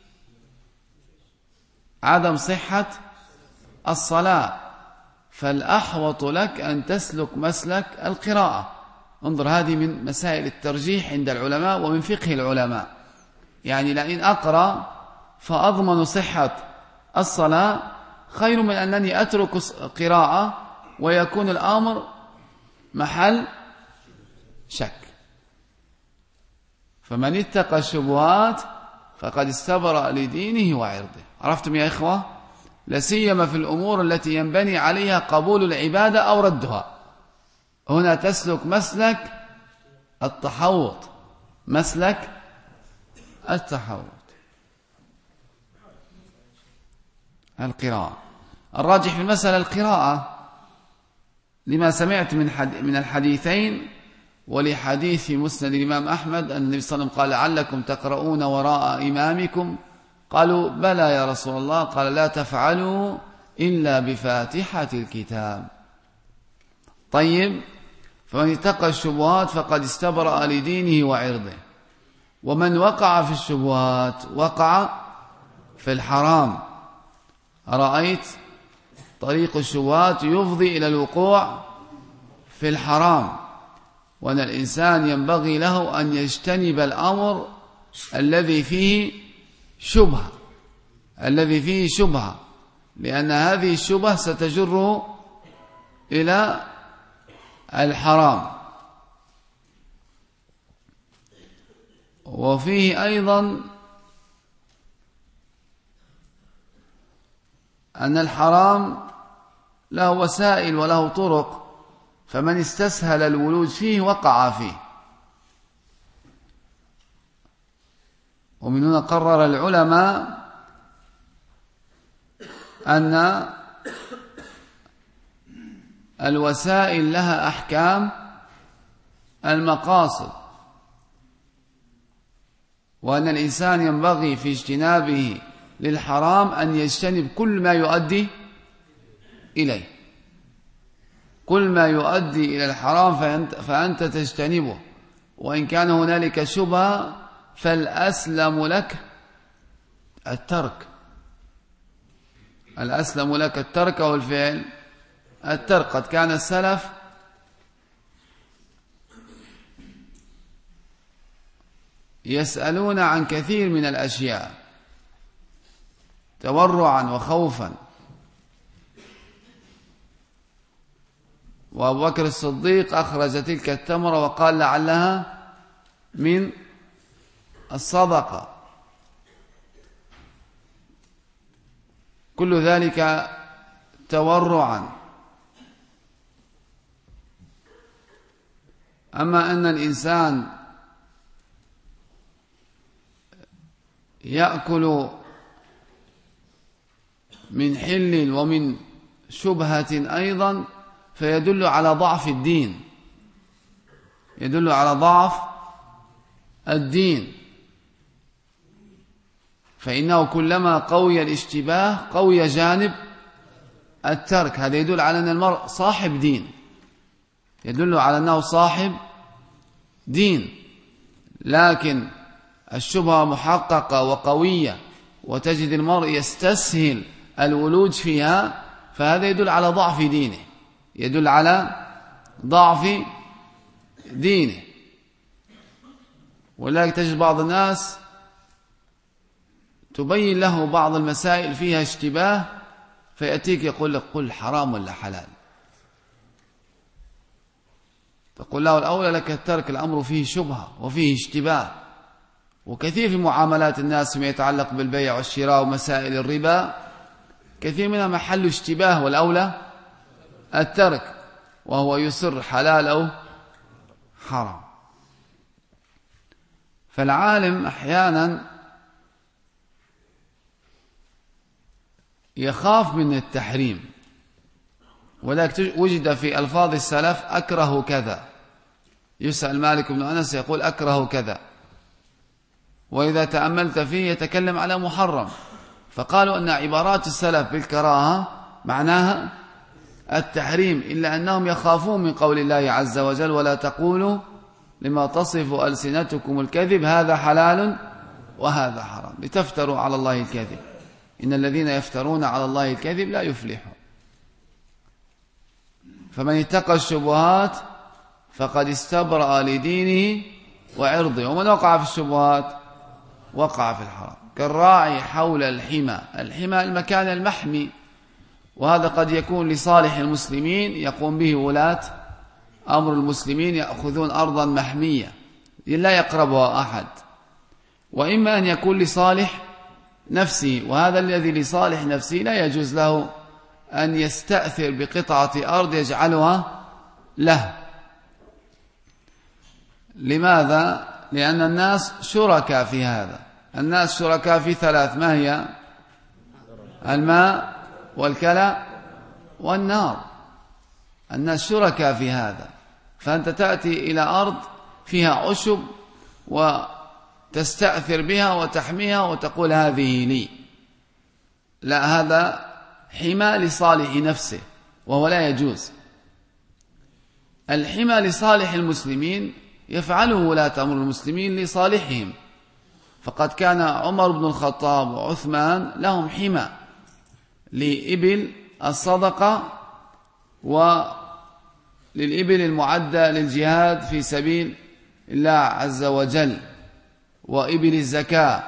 عدم صحة الصلاة. فالأحوط لك أن تسلك مسلك القراءة. انظر، هذه من مسائل الترجيح عند العلماء ومن فقه العلماء. يعني لئن أقرأ فأضمن صحة الصلاة خير من أنني أترك قراءة ويكون الأمر محل شك. فمن اتقى الشبهات فقد استبرأ لدينه وعرضه. عرفتم يا إخوة؟ لسيما في الأمور التي ينبني عليها قبول العبادة أو ردها. هنا تسلك مسلك التحوط، مسلك التحوط. القراءة الراجح في المسألة القراءة، لما سمعت من من الحديثين، ولحديث مسند الإمام أحمد أن النبي صلى الله عليه وسلم قال: لعلكم تقرؤون وراء إمامكم. قالوا: بلى يا رسول الله. قال: لا تفعلوا إلا بفاتحة الكتاب. طيب، فمن اتقى الشبهات فقد استبرأ لدينه وعرضه. ومن وقع في الشبهات وقع في الحرام. أرأيت؟ طريق الشبهات يفضي إلى الوقوع في الحرام، وأن الإنسان ينبغي له أن يجتنب الأمر الذي فيه شبهة الذي فيه شبهة لأن هذه الشبهة ستجره إلى الحرام. وفيه أيضا أن الحرام له وسائل وله طرق، فمن استسهل الولوج فيه وقع فيه. ومن هنا قرر العلماء أن الوسائل لها أحكام المقاصد، وأن الإنسان ينبغي في اجتنابه للحرام أن يجتنب كل ما يؤدي إليه. كل ما يؤدي إلى الحرام فأنت, فأنت تجتنبه، وإن كان هنالك شبهة فالأسلم لك الترك، الأسلم لك الترك والفعل الترك. قد كان السلف يسألون عن كثير من الأشياء تورعا وخوفا، وأبو بكر الصديق أخرج تلك التمرة وقال لعلها من الصدقة. كل ذلك تورعا. أما أن الإنسان يأكل من حل ومن شبهة أيضا فيدل على ضعف الدين، يدل على ضعف الدين، فإنه كلما قوي الاشتباه قوي جانب الترك. هذا يدل على أن المرء صاحب دين، يدل على أنه صاحب دين. لكن الشبهة محققة وقوية وتجد المرء يستسهل الولوج فيها، فهذا يدل على ضعف دينه، يدل على ضعف دينه. ولذلك تجد بعض الناس تبين له بعض المسائل فيها اشتباه فيأتيك يقول لك قل حرام ولا حلال، تقول له الأولى لك الترك، الأمر فيه شبهة وفيه اشتباه. وكثير في معاملات الناس فيما يتعلق بالبيع والشراء ومسائل الربا كثير منها محل اشتباه، والأولى الترك، وهو يصر حلال أو حرام. فالعالم أحيانا يخاف من التحريم، ولكن وجد في ألفاظ السلف أكره كذا، يسأل مالك بن أنس يقول أكره كذا، وإذا تأملت فيه يتكلم على محرم. فقالوا أن عبارات السلف بالكراهة معناها التحريم، إلا أنهم يخافون من قول الله عز وجل ولا تقولوا لما تصف ألسنتكم الكذب هذا حلال وهذا حرام لتفتروا على الله الكذب، إن الذين يفترون على الله الكذب لا يفلحون. فمن اتقى الشبهات فقد استبرأ لدينه وعرضه، ومن وقع في الشبهات وقع في الحرام. كالراعي حول الحمى، الحمى المكان المحمي، وهذا قد يكون لصالح المسلمين يقوم به ولاة أمر المسلمين، يأخذون أرضا محمية لا يقربها أحد، وإما أن يكون لصالح نفسه، وهذا الذي لصالح نفسه لا يجوز له أن يستأثر بقطعة أرض يجعلها له. لماذا؟ لأن الناس شركاء في هذا، الناس شركاء في ثلاث، ما هي؟ الماء والكلى والنار، الناس شركاء في هذا. فأنت تأتي إلى أرض فيها عشب وتستأثر بها وتحميها وتقول هذه لي، لا، هذا حمى لصالح نفسه وهو لا يجوز. الحمى لصالح المسلمين يفعله ولاة أمر المسلمين لصالحهم، فقد كان عمر بن الخطاب وعثمان لهم حمى لإبل الصدقة وللإبل المعدة للجهاد في سبيل الله عز وجل، وإبل الزكاة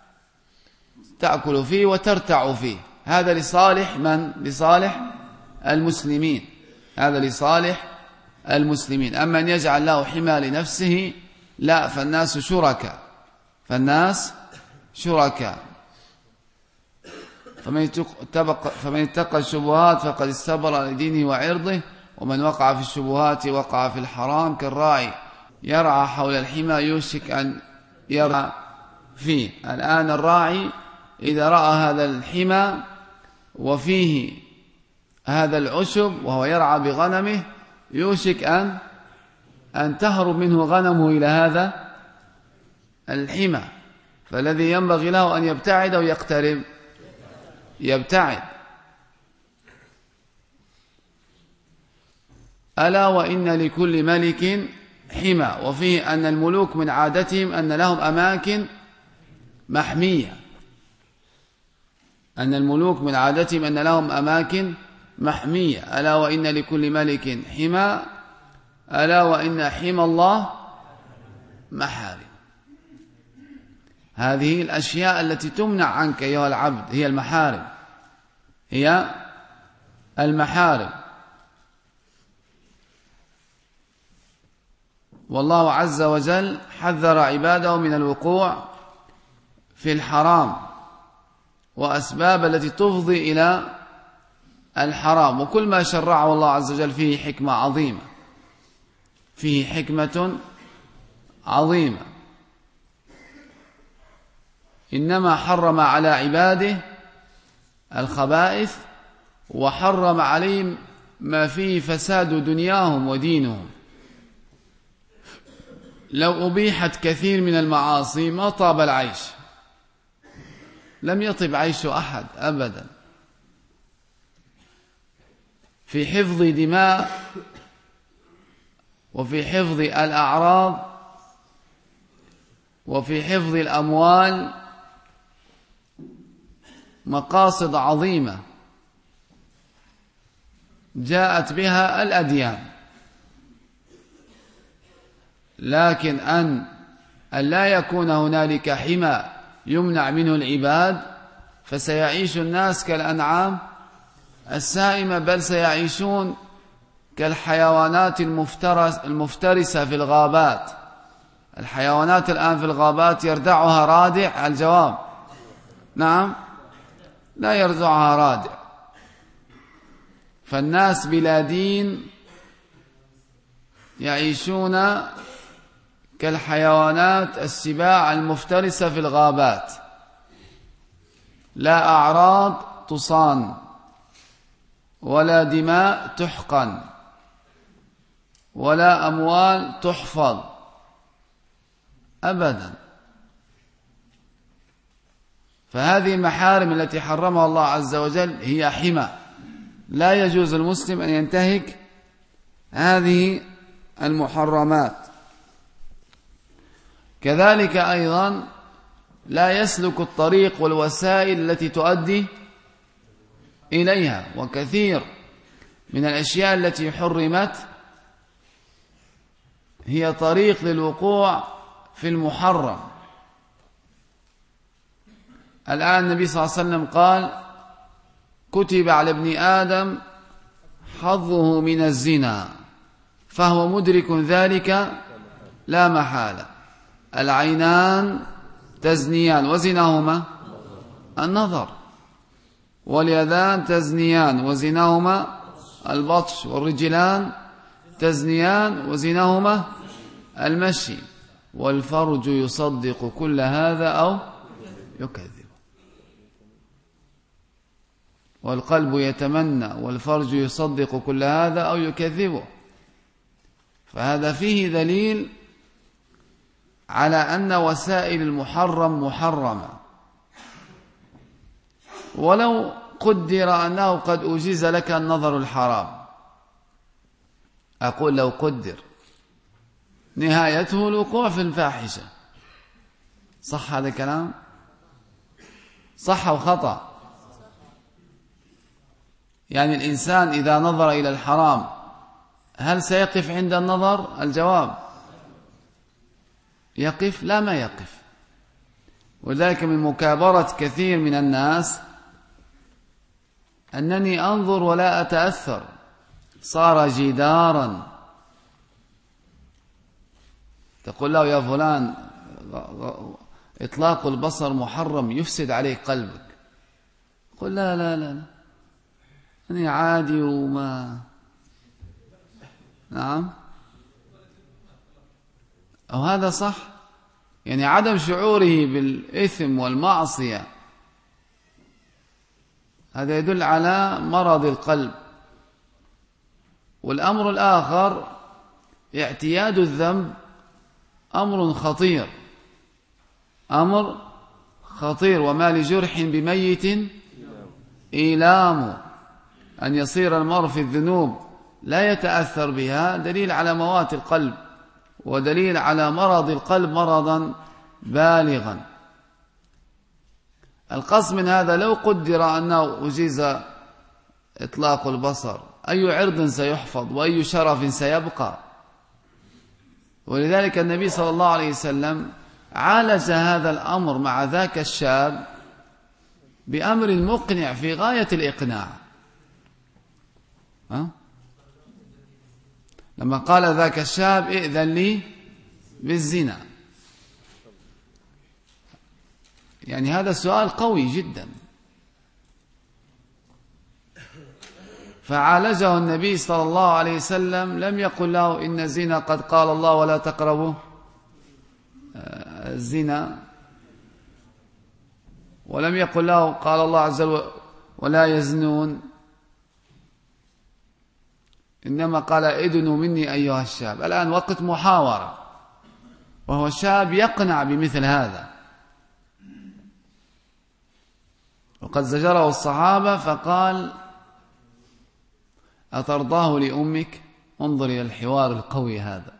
تأكل فيه وترتع فيه. هذا لصالح من؟ لصالح المسلمين، هذا لصالح المسلمين. أما أن يجعل له حمى لنفسه لا، فالناس شركاء، فالناس شركاء. فمن اتقى الشبهات فقد استبرأ لدينه وعرضه، ومن وقع في الشبهات وقع في الحرام. كالراعي يرعى حول الحمى يوشك أن يرعى فيه. الآن الراعي إذا رأى هذا الحمى وفيه هذا العشب وهو يرعى بغنمه يوشك أن أن تهرب منه غنمه إلى هذا الحمى، فالذي ينبغي له أن يبتعد أو يقترب؟ يبتعد. ألا وإن لكل ملك حمى، وفيه أن الملوك من عادتهم أن لهم أماكن محمية، أن الملوك من عادتهم أن لهم أماكن محمية. ألا وإن لكل ملك حمى، ألا وإن حمى الله محارم. هذه الأشياء التي تمنع عنك أيها العبد هي المحارم، هي المحارم. والله عز وجل حذر عباده من الوقوع في الحرام وأسباب التي تفضي إلى الحرام، وكل ما شرعه الله عز وجل فيه حكمة عظيمة، فيه حكمة عظيمة. إنما حرم على عباده الخبائث، وحرم عليهم ما فيه فساد دنياهم ودينهم. لو أبيحت كثير من المعاصي ما طاب العيش، لم يطب عيش أحد أبدا. في حفظ دماء وفي حفظ الأعراض وفي حفظ الأموال مقاصد عظيمة جاءت بها الأديان، لكن أن لا يكون هنالك حمى يمنع منه العباد، فسيعيش الناس كالأنعام السائمة، بل سيعيشون كالحيوانات المفترسة في الغابات. الحيوانات الآن في الغابات يردعها رادع؟ الجواب نعم، لا يردعها رادع. فالناس بلا دين يعيشون كالحيوانات السباع المفترسة في الغابات، لا أعراض تصان ولا دماء تحقن ولا أموال تحفظ أبدا. فهذه المحارم التي حرمها الله عز وجل هي حمى، لا يجوز المسلم أن ينتهك هذه المحرمات. كذلك أيضا لا يسلك الطريق والوسائل التي تؤدي إليها، وكثير من الأشياء التي حرمت هي طريق للوقوع في المحرم. الآن النبي صلى الله عليه وسلم قال: كتب على ابن آدم حظه من الزنا فهو مدرك ذلك لا محالة. العينان تزنيان وزناهما النظر، واليدان تزنيان وزناهما البطش، والرجلان تزنيان وزناهما المشي، والفرج يصدق كل هذا أو يكذب، والقلب يتمنى والفرج يصدق كل هذا أو يكذبه. فهذا فيه دليل على أن وسائل المحرم محرمة، ولو قدر أنه قد أجيز لك النظر الحرام، أقول لو قدر، نهايته الوقوع في الفاحشة. صح هذا الكلام؟ صح وخطأ؟ يعني الإنسان إذا نظر إلى الحرام هل سيقف عند النظر؟ الجواب يقف؟ لا، ما يقف. وذلك من مكابرة كثير من الناس أنني أنظر ولا أتأثر، صار جدارا. تقول له: يا فلان إطلاق البصر محرم يفسد عليك قلبك. قل: لا لا لا أنا عادي وما. نعم، أو هذا صح، يعني عدم شعوره بالإثم والمعصية هذا يدل على مرض القلب. والأمر الآخر اعتياد الذنب أمر خطير، أمر خطير. وما لجرح بميت إيلام، أن يصير المرء في الذنوب لا يتأثر بها دليل على موات القلب. ودليل على مرض القلب مرضا بالغا. القصد من هذا لو قدر أنه أجيز إطلاق البصر أي عرض سيحفظ وأي شرف سيبقى. ولذلك النبي صلى الله عليه وسلم عالج هذا الأمر مع ذاك الشاب بأمر مقنع في غاية الإقناع. أه؟ لما قال ذاك الشاب ائذن لي بالزنا، يعني هذا سؤال قوي جدا، فعالجه النبي صلى الله عليه وسلم. لم يقل له إن الزنا قد قال الله ولا تقربوا الزنا، ولم يقل له قال الله عز وجل ولا يزنون، إنما قال ادنوا مني أيها الشاب. الآن وقت محاورة، وهو الشاب يقنع بمثل هذا، وقد زجره الصحابة فقال أترضاه لأمك؟ انظر إلى الحوار القوي هذا.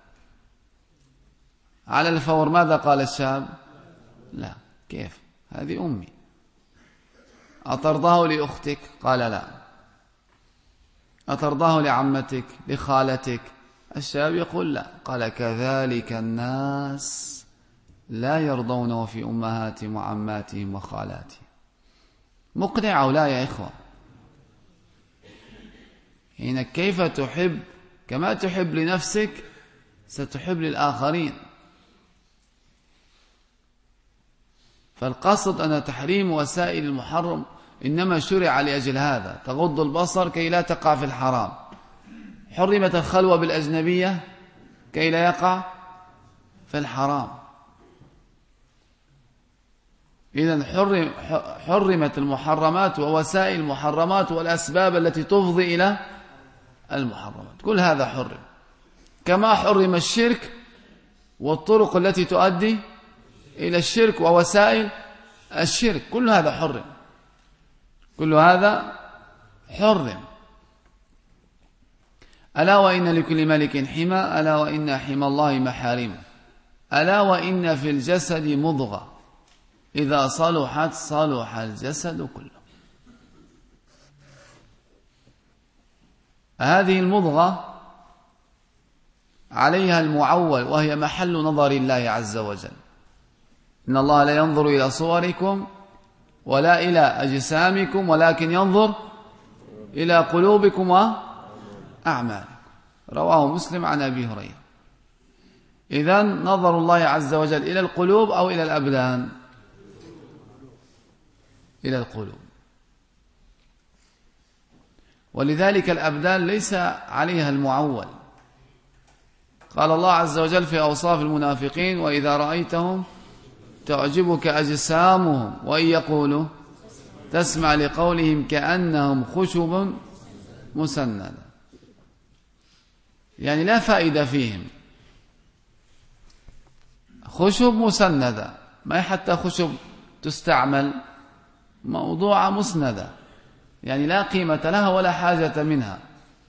على الفور ماذا قال الشاب؟ لا، كيف؟ هذه أمي. أترضاه لأختك؟ قال لا. أترضاه لعمتك لخالتك؟ الشاب يقول لا. قال كذلك الناس لا يرضون في أمهاتهم وعماتهم وخالاتهم. مقنع أو لا يا إخوة؟ إنك كيف تحب كما تحب لنفسك ستحب للآخرين. فالقصد أن تحريم وسائل المحرم إنما شرع لأجل هذا، تغض البصر كي لا تقع في الحرام. حرمت الخلوة بالأجنبية كي لا يقع في الحرام. إذن حرم حرمت المحرمات ووسائل المحرمات والأسباب التي تفضي إلى المحرمات، كل هذا حرم. كما حرم الشرك والطرق التي تؤدي إلى الشرك ووسائل الشرك، كل هذا حرم، كل هذا حرم. ألا وإن لكل ملك حمى، ألا وإن حمى الله محارمه، ألا وإن في الجسد مضغة إذا صلحت صلح الجسد كله. هذه المضغة عليها المعول، وهي محل نظر الله عز وجل. إن الله لا ينظر إلى صوركم ولا إلى أجسامكم ولكن ينظر إلى قلوبكم وأعمالكم. رواه مسلم عن أبي هريرة. إذن نظر الله عز وجل إلى القلوب أو إلى الأبدان؟ إلى القلوب. ولذلك الأبدان ليس عليها المعول. قال الله عز وجل في أوصاف المنافقين وإذا رأيتهم تعجبك أجسامهم وإن يقولوا تسمع لقولهم كأنهم خشب مسندة، يعني لا فائدة فيهم. خشب مسندة، ما حتى خشب تستعمل، موضوعة مسندة، يعني لا قيمة لها ولا حاجة منها.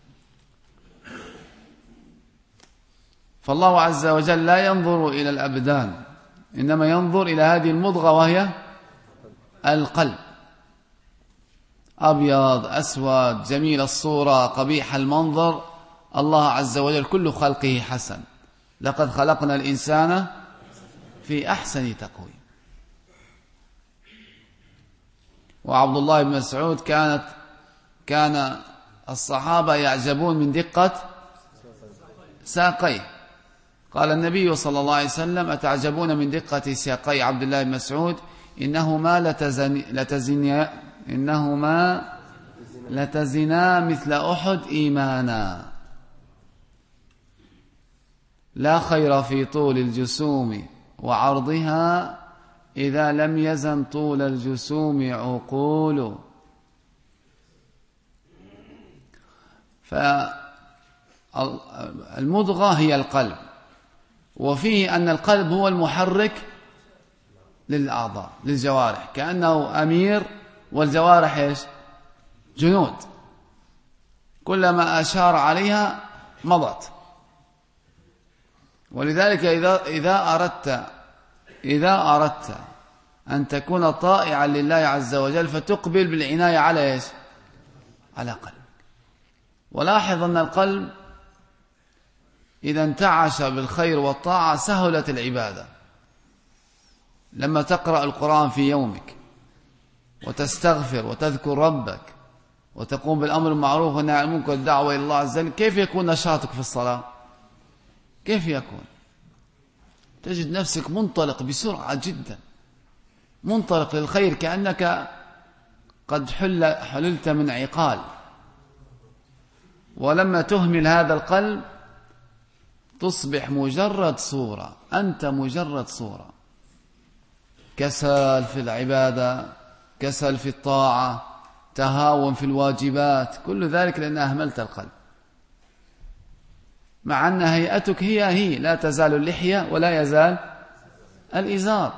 فالله عز وجل لا ينظر إلى الأبدان، إنما ينظر إلى هذه المضغة وهي القلب. أبيض أسود جميل الصورة قبيح المنظر، الله عز وجل كل خلقه حسن. لقد خلقنا الإنسان في أحسن تقويم. وعبد الله بن مسعود كانت كان الصحابة يعجبون من دقة ساقيه. قال النبي صلى الله عليه وسلم أتعجبون من دقة ساقي عبد الله بن مسعود إنهما لتزن لتزن إنهما لتزنا مثل أحد إيمانا. لا خير في طول الجسوم وعرضها إذا لم يزن طول الجسوم عقول. فالمضغة هي القلب، وفيه أن القلب هو المحرك للأعضاء للجوارح، كأنه أمير والجوارح إيش؟ جنود، كلما أشار عليها مضت. ولذلك إذا إذا أردت إذا أردت أن تكون طائعا لله عز وجل فتقبل بالعناية على إيش؟ على قلب. ولاحظ أن القلب إذا انتعش بالخير والطاعة سهلت العبادة. لما تقرأ القرآن في يومك وتستغفر وتذكر ربك وتقوم بالأمر المعروف والنهي عن المنكر والدعوة إلى الله عز وجل، كيف يكون نشاطك في الصلاة؟ كيف يكون؟ تجد نفسك منطلق بسرعة جدا، منطلق للخير كأنك قد حل حللت من عقال. ولما تهمل هذا القلب تصبح مجرد صورة، أنت مجرد صورة، كسل في العبادة، كسل في الطاعة، تهاون في الواجبات، كل ذلك لأن أهملت القلب. مع أن هيئتك هي هي، لا تزال اللحية ولا يزال الإزار،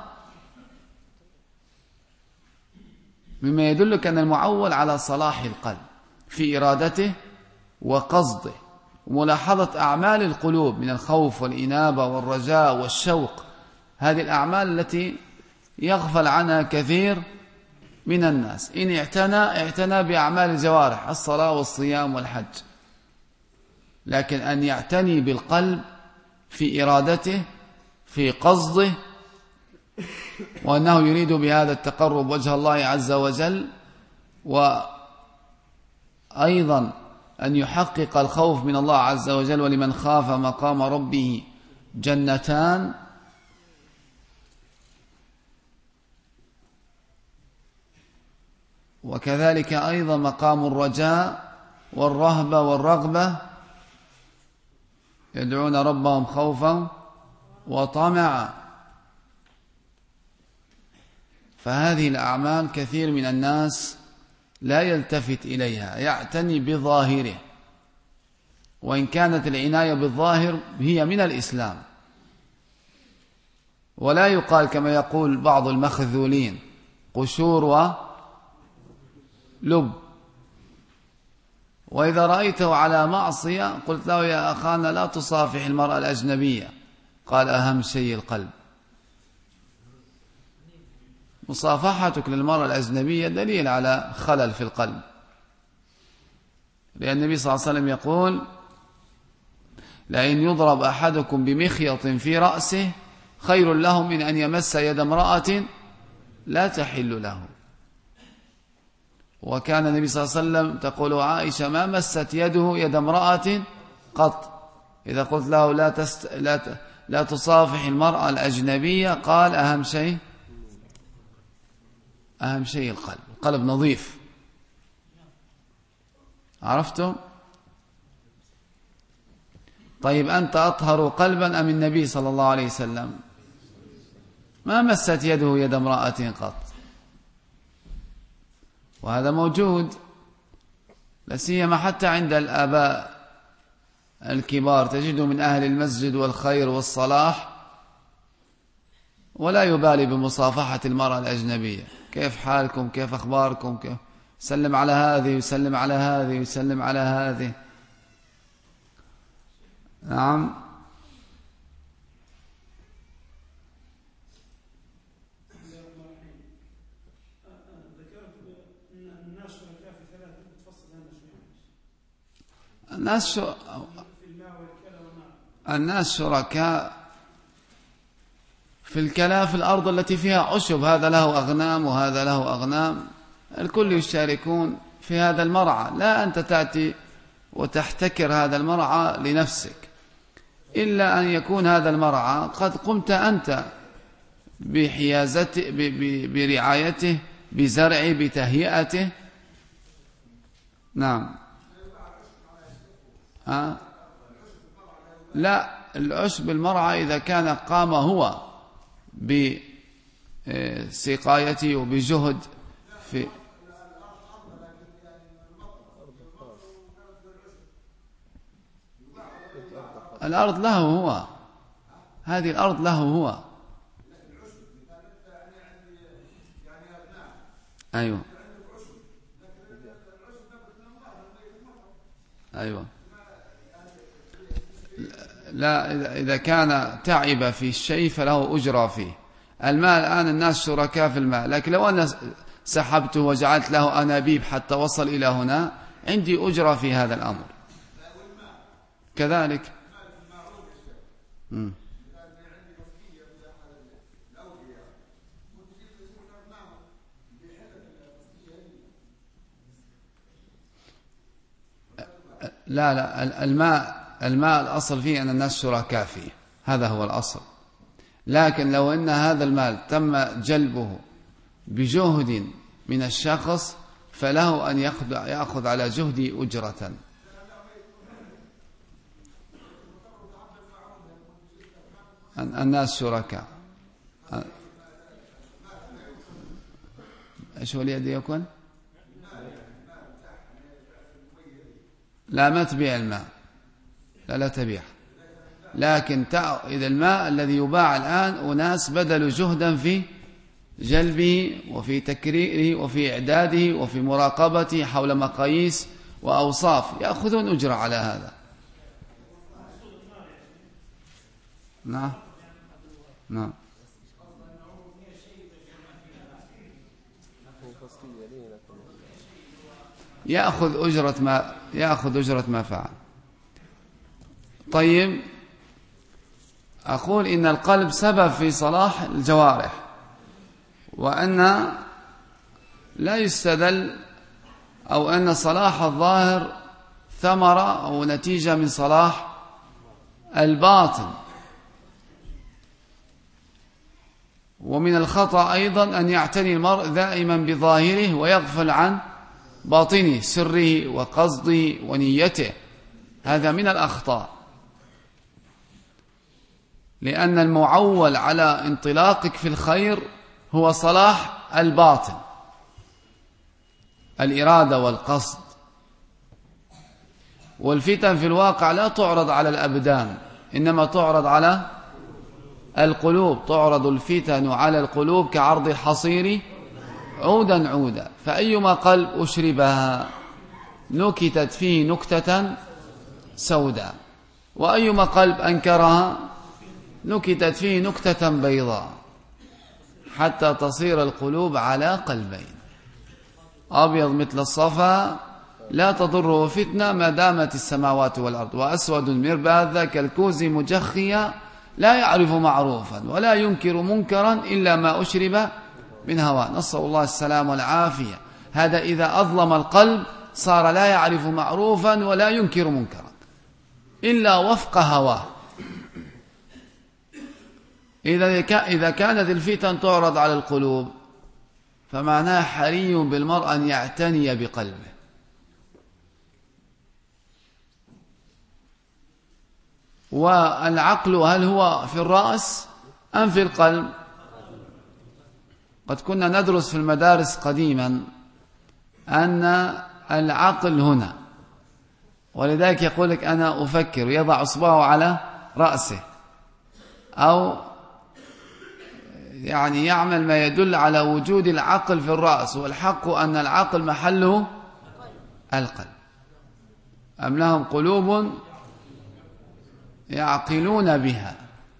مما يدلك أن المعول على صلاح القلب في إرادته وقصده وملاحظة أعمال القلوب من الخوف والإنابة والرجاء والشوق، هذه الأعمال التي يغفل عنها كثير من الناس. إن اعتنى اعتنى بأعمال الجوارح، الصلاة والصيام والحج، لكن أن يعتني بالقلب في إرادته في قصده، وأنه يريد بهذا التقرب وجه الله عز وجل، وأيضا أن يحقق الخوف من الله عز وجل، ولمن خاف مقام ربه جنتان، وكذلك أيضا مقام الرجاء والرهبة والرغبة، يدعون ربهم خوفا وطمعا. فهذه الأعمال كثير من الناس لا يلتفت إليها، يعتني بظاهره، وإن كانت العناية بالظاهر هي من الإسلام، ولا يقال كما يقول بعض المخذولين قشور ولب. وإذا رأيته على معصية قلت له يا أخانا لا تصافح المرأة الأجنبية، قال أهم شيء القلب. مصافحتك للمرأة الأجنبية دليل على خلل في القلب، لأن النبي صلى الله عليه وسلم يقول لئن يضرب أحدكم بمخيط في رأسه خير له من أن يمس يد امرأة لا تحل له. وكان النبي صلى الله عليه وسلم تقول عائشة ما مست يده يد امرأة قط. إذا قلت له لا, تست... لا, ت... لا تصافح المرأة الأجنبية قال أهم شيء أهم شيء القلب، القلب نظيف. عرفتم؟ طيب أنت أطهر قلبا أم النبي صلى الله عليه وسلم؟ ما مست يده يد امرأة قط، وهذا موجود لا سيما حتى عند الآباء الكبار، تجد من أهل المسجد والخير والصلاح ولا يبالي بمصافحة المرأة الأجنبية. كيف حالكم؟ كيف أخباركم؟ كيف؟ سلم على هذه وسلم على هذه وسلم على هذه. نعم. الناس شو... الناس شركاء في الكلى في الأرض التي فيها عشب، هذا له أغنام وهذا له أغنام، الكل يشاركون في هذا المرعى. لا أنت تأتي وتحتكر هذا المرعى لنفسك، إلا أن يكون هذا المرعى قد قمت أنت بحيازته برعايته بزرعه بتهيئته. نعم. ها؟ لا، العشب المرعى إذا كان قام هو بسقايته وبجهد في الأرض له هو، هذه الأرض له هو. أيوة أيوة لا، إذا كان تعب في الشيء فله أجرى فيه. الماء الآن الناس شركاء في الماء، لكن لو أنا سحبته وجعلت له أنابيب حتى وصل إلى هنا عندي أجرى في هذا الأمر. كذلك لا لا الماء الماء الأصل فيه أن الناس شركاء فيه، هذا هو الأصل. لكن لو أن هذا المال تم جلبه بجهد من الشخص فله أن يأخذ على جهده أجرة. الناس شركاء. ايش هو اليد يكون؟ لا، ما تبيع الماء، لا لا تبيع. لكن إذا الماء الذي يباع الآن أناس بدلوا جهدا في جلبه وفي تكريره وفي إعداده وفي مراقبته حول مقاييس وأوصاف، يأخذون أجرة على هذا. نعم نعم. يأخذ أجرة ما يأخذ أجرة ما فعل. طيب، أقول إن القلب سبب في صلاح الجوارح، وأن لا يستدل أو أن صلاح الظاهر ثمرة أو نتيجة من صلاح الباطن. ومن الخطأ أيضا أن يعتني المرء دائما بظاهره ويغفل عن باطنه، سره وقصده ونيته. هذا من الأخطاء، لأن المعول على انطلاقك في الخير هو صلاح الباطن، الإرادة والقصد. والفتن في الواقع لا تعرض على الأبدان، إنما تعرض على القلوب. تعرض الفتن على القلوب كعرض الحصير عودا عودا، فأيما قلب أشربها نكتت فيه نكتة سوداء، وأيما قلب أنكرها نكتت فيه نكتة بيضاء، حتى تصير القلوب على قلبين، أبيض مثل الصفا لا تضره فتنة ما دامت السماوات والأرض، وأسود مرباذ كالكوز مجخيا لا يعرف معروفا ولا ينكر منكرا إلا ما أشرب من هوى. نسأل الله السلام والعافية. هذا إذا أظلم القلب صار لا يعرف معروفا ولا ينكر منكرا إلا وفق هواه. إذا كانت الفتن تعرض على القلوب فمعناه حري بالمرء أن يعتني بقلبه. والعقل هل هو في الرأس أم في القلب؟ قد كنا ندرس في المدارس قديما أن العقل هنا، ولذلك يقول لك أنا أفكر، يضع أصبعه على رأسه، أو يعني يعمل ما يدل على وجود العقل في الرأس، والحق أن العقل محله القلب. أم لهم قلوب يعقلون بها،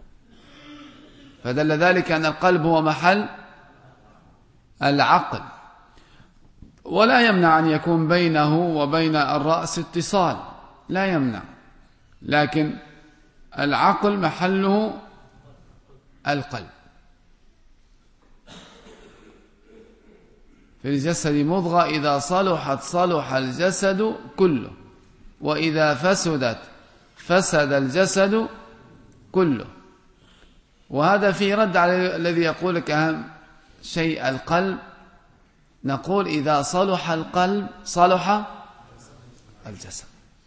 فدل ذلك أن القلب هو محل العقل. ولا يمنع أن يكون بينه وبين الرأس اتصال، لا يمنع، لكن العقل محله القلب. في الجسد مضغة إذا صلحت صلح الجسد كله، وإذا فسدت فسد الجسد كله. وهذا في رد على الذي يقول لك أهم شيء القلب. نقول إذا صلح القلب صلح الجسد.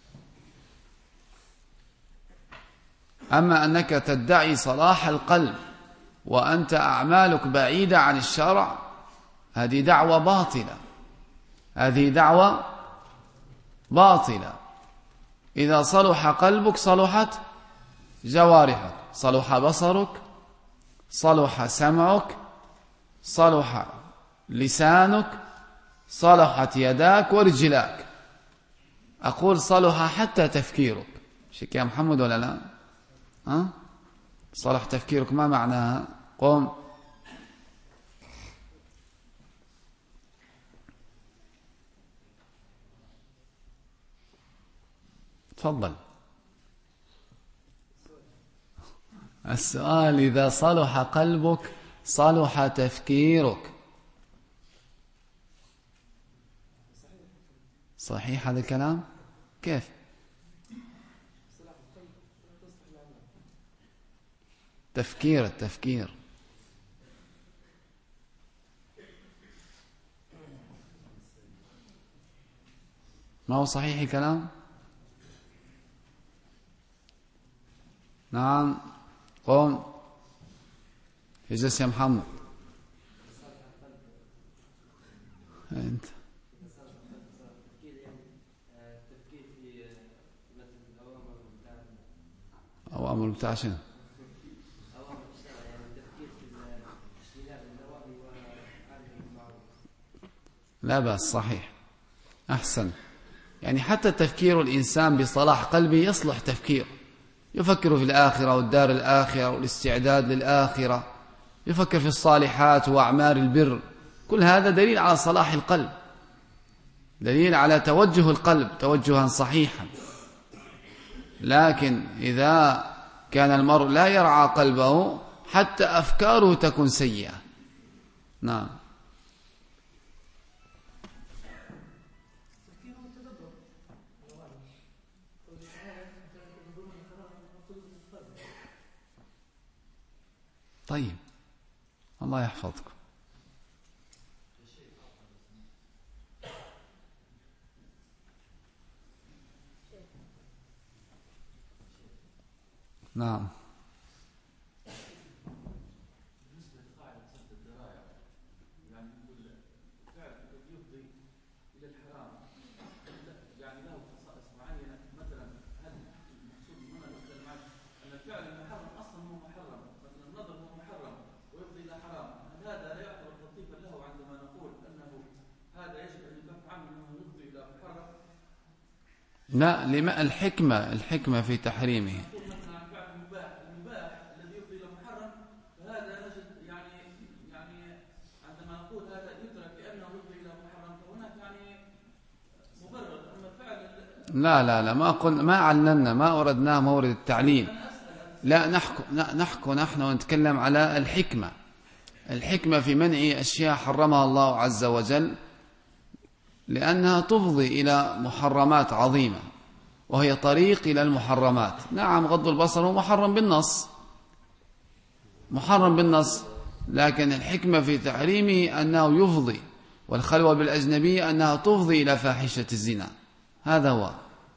أما أنك تدعي صلاح القلب وأنت أعمالك بعيدة عن الشرع، هذه دعوة باطلة، هذه دعوة باطلة. إذا صلح قلبك صلحت جوارحك، صلح بصرك، صلح سمعك، صلح لسانك، صلحت يداك ورجلاك. أقول صلح حتى تفكيرك. شك يا محمد ولا لا؟ ها؟ صالح تفكيرك ما معناها؟ قم. تفضل. السؤال إذا صلح قلبك صلح تفكيرك. صحيح هذا الكلام؟ كيف؟ تفكير التفكير ما هو صحيح الكلام؟ نعم. قم اجلس يا محمد. انت أوامر بتاع شنو؟ لا بأس، صحيح، أحسن. يعني حتى تفكير الإنسان بصلاح قلبه يصلح تفكير، يفكر في الآخرة والدار الآخرة والاستعداد للآخرة، يفكر في الصالحات وأعمال البر، كل هذا دليل على صلاح القلب، دليل على توجه القلب توجها صحيحا. لكن إذا كان المرء لا يرعى قلبه حتى أفكاره تكون سيئة. نعم. طيب، الله يحفظكم. نعم. بالنسبة لقاعدة سد الذرائع، يعني نقول فعل قد يفضي إلى الحرام، يعني له خصائص معينة. مثلا هل المقصود من هنا نقول معك أن الفعل المحرم أصلا هو محرم، مثلا النظر هو محرم ويفضي إلى حرام، هل هذا لا يعتبر تلطيفا له عندما نقول أنه هذا يجب أن يكف عنه أنه يفضي إلى محرم؟ لا، لما الحكمة الحكمة في تحريمه. لا لا لا ما قلنا، ما عللنا، ما أردناه مورد التعليل. لا، نحكو نحكو نحن ونتكلم على الحكمة، الحكمة في منع أشياء حرمها الله عز وجل، لأنها تفضي إلى محرمات عظيمة، وهي طريق إلى المحرمات. نعم، غض البصر هو محرم بالنص، محرم بالنص، لكن الحكمة في تحريمه أنه يفضي، والخلوة بالأجنبية أنها تفضي إلى فاحشة الزنا. هذا هو.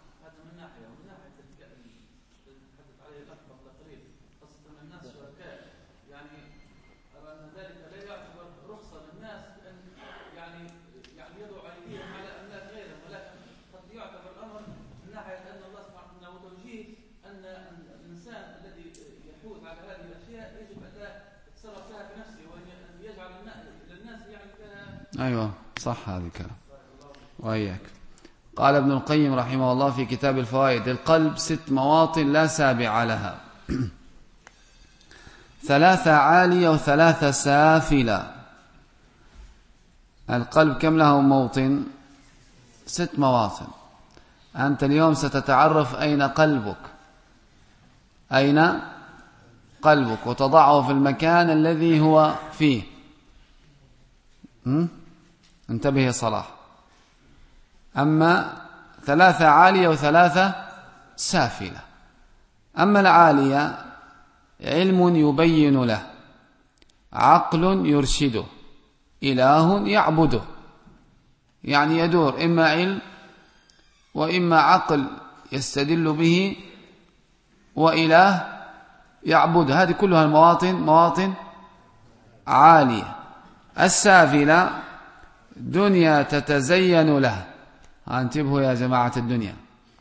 أيوة صح هذا الكلام وإياك. قال ابن القيم رحمه الله في كتاب الفوائد: القلب ست مواطن لا سابع لها، ثلاثة عالية وثلاثة سافلة. القلب كم له موطن؟ ست مواطن. أنت اليوم ستتعرف أين قلبك، أين قلبك، وتضعه في المكان الذي هو فيه. انتبه يا صلاح. أما ثلاثة عالية وثلاثة سافلة. أما العالية علم يبين له، عقل يرشده، إله يعبده، يعني يدور إما علم وإما عقل يستدل به وإله يعبد. هذه كلها المواطن مواطن عالية. السافلة دنيا تتزين له، انتبهوا يا جماعة الدنيا،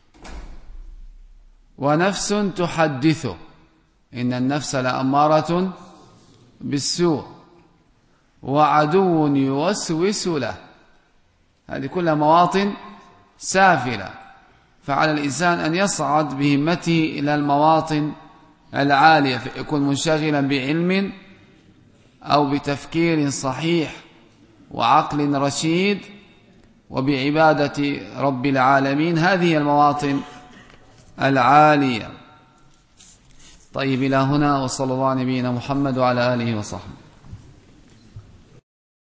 ونفس تحدثه، إن النفس لأمارة بالسوء، وعدو يوسوس له. هذه كلها مواطن سافلة. فعلى الإنسان أن يصعد بهمته إلى المواطن العالية، يكون منشغلا بعلم أو بتفكير صحيح وعقل رشيد وبعبادة رب العالمين. هذه المواطن العالية. طيب، إلى هنا، وصلى الله على نبينا محمد وعلى آله وصحبه.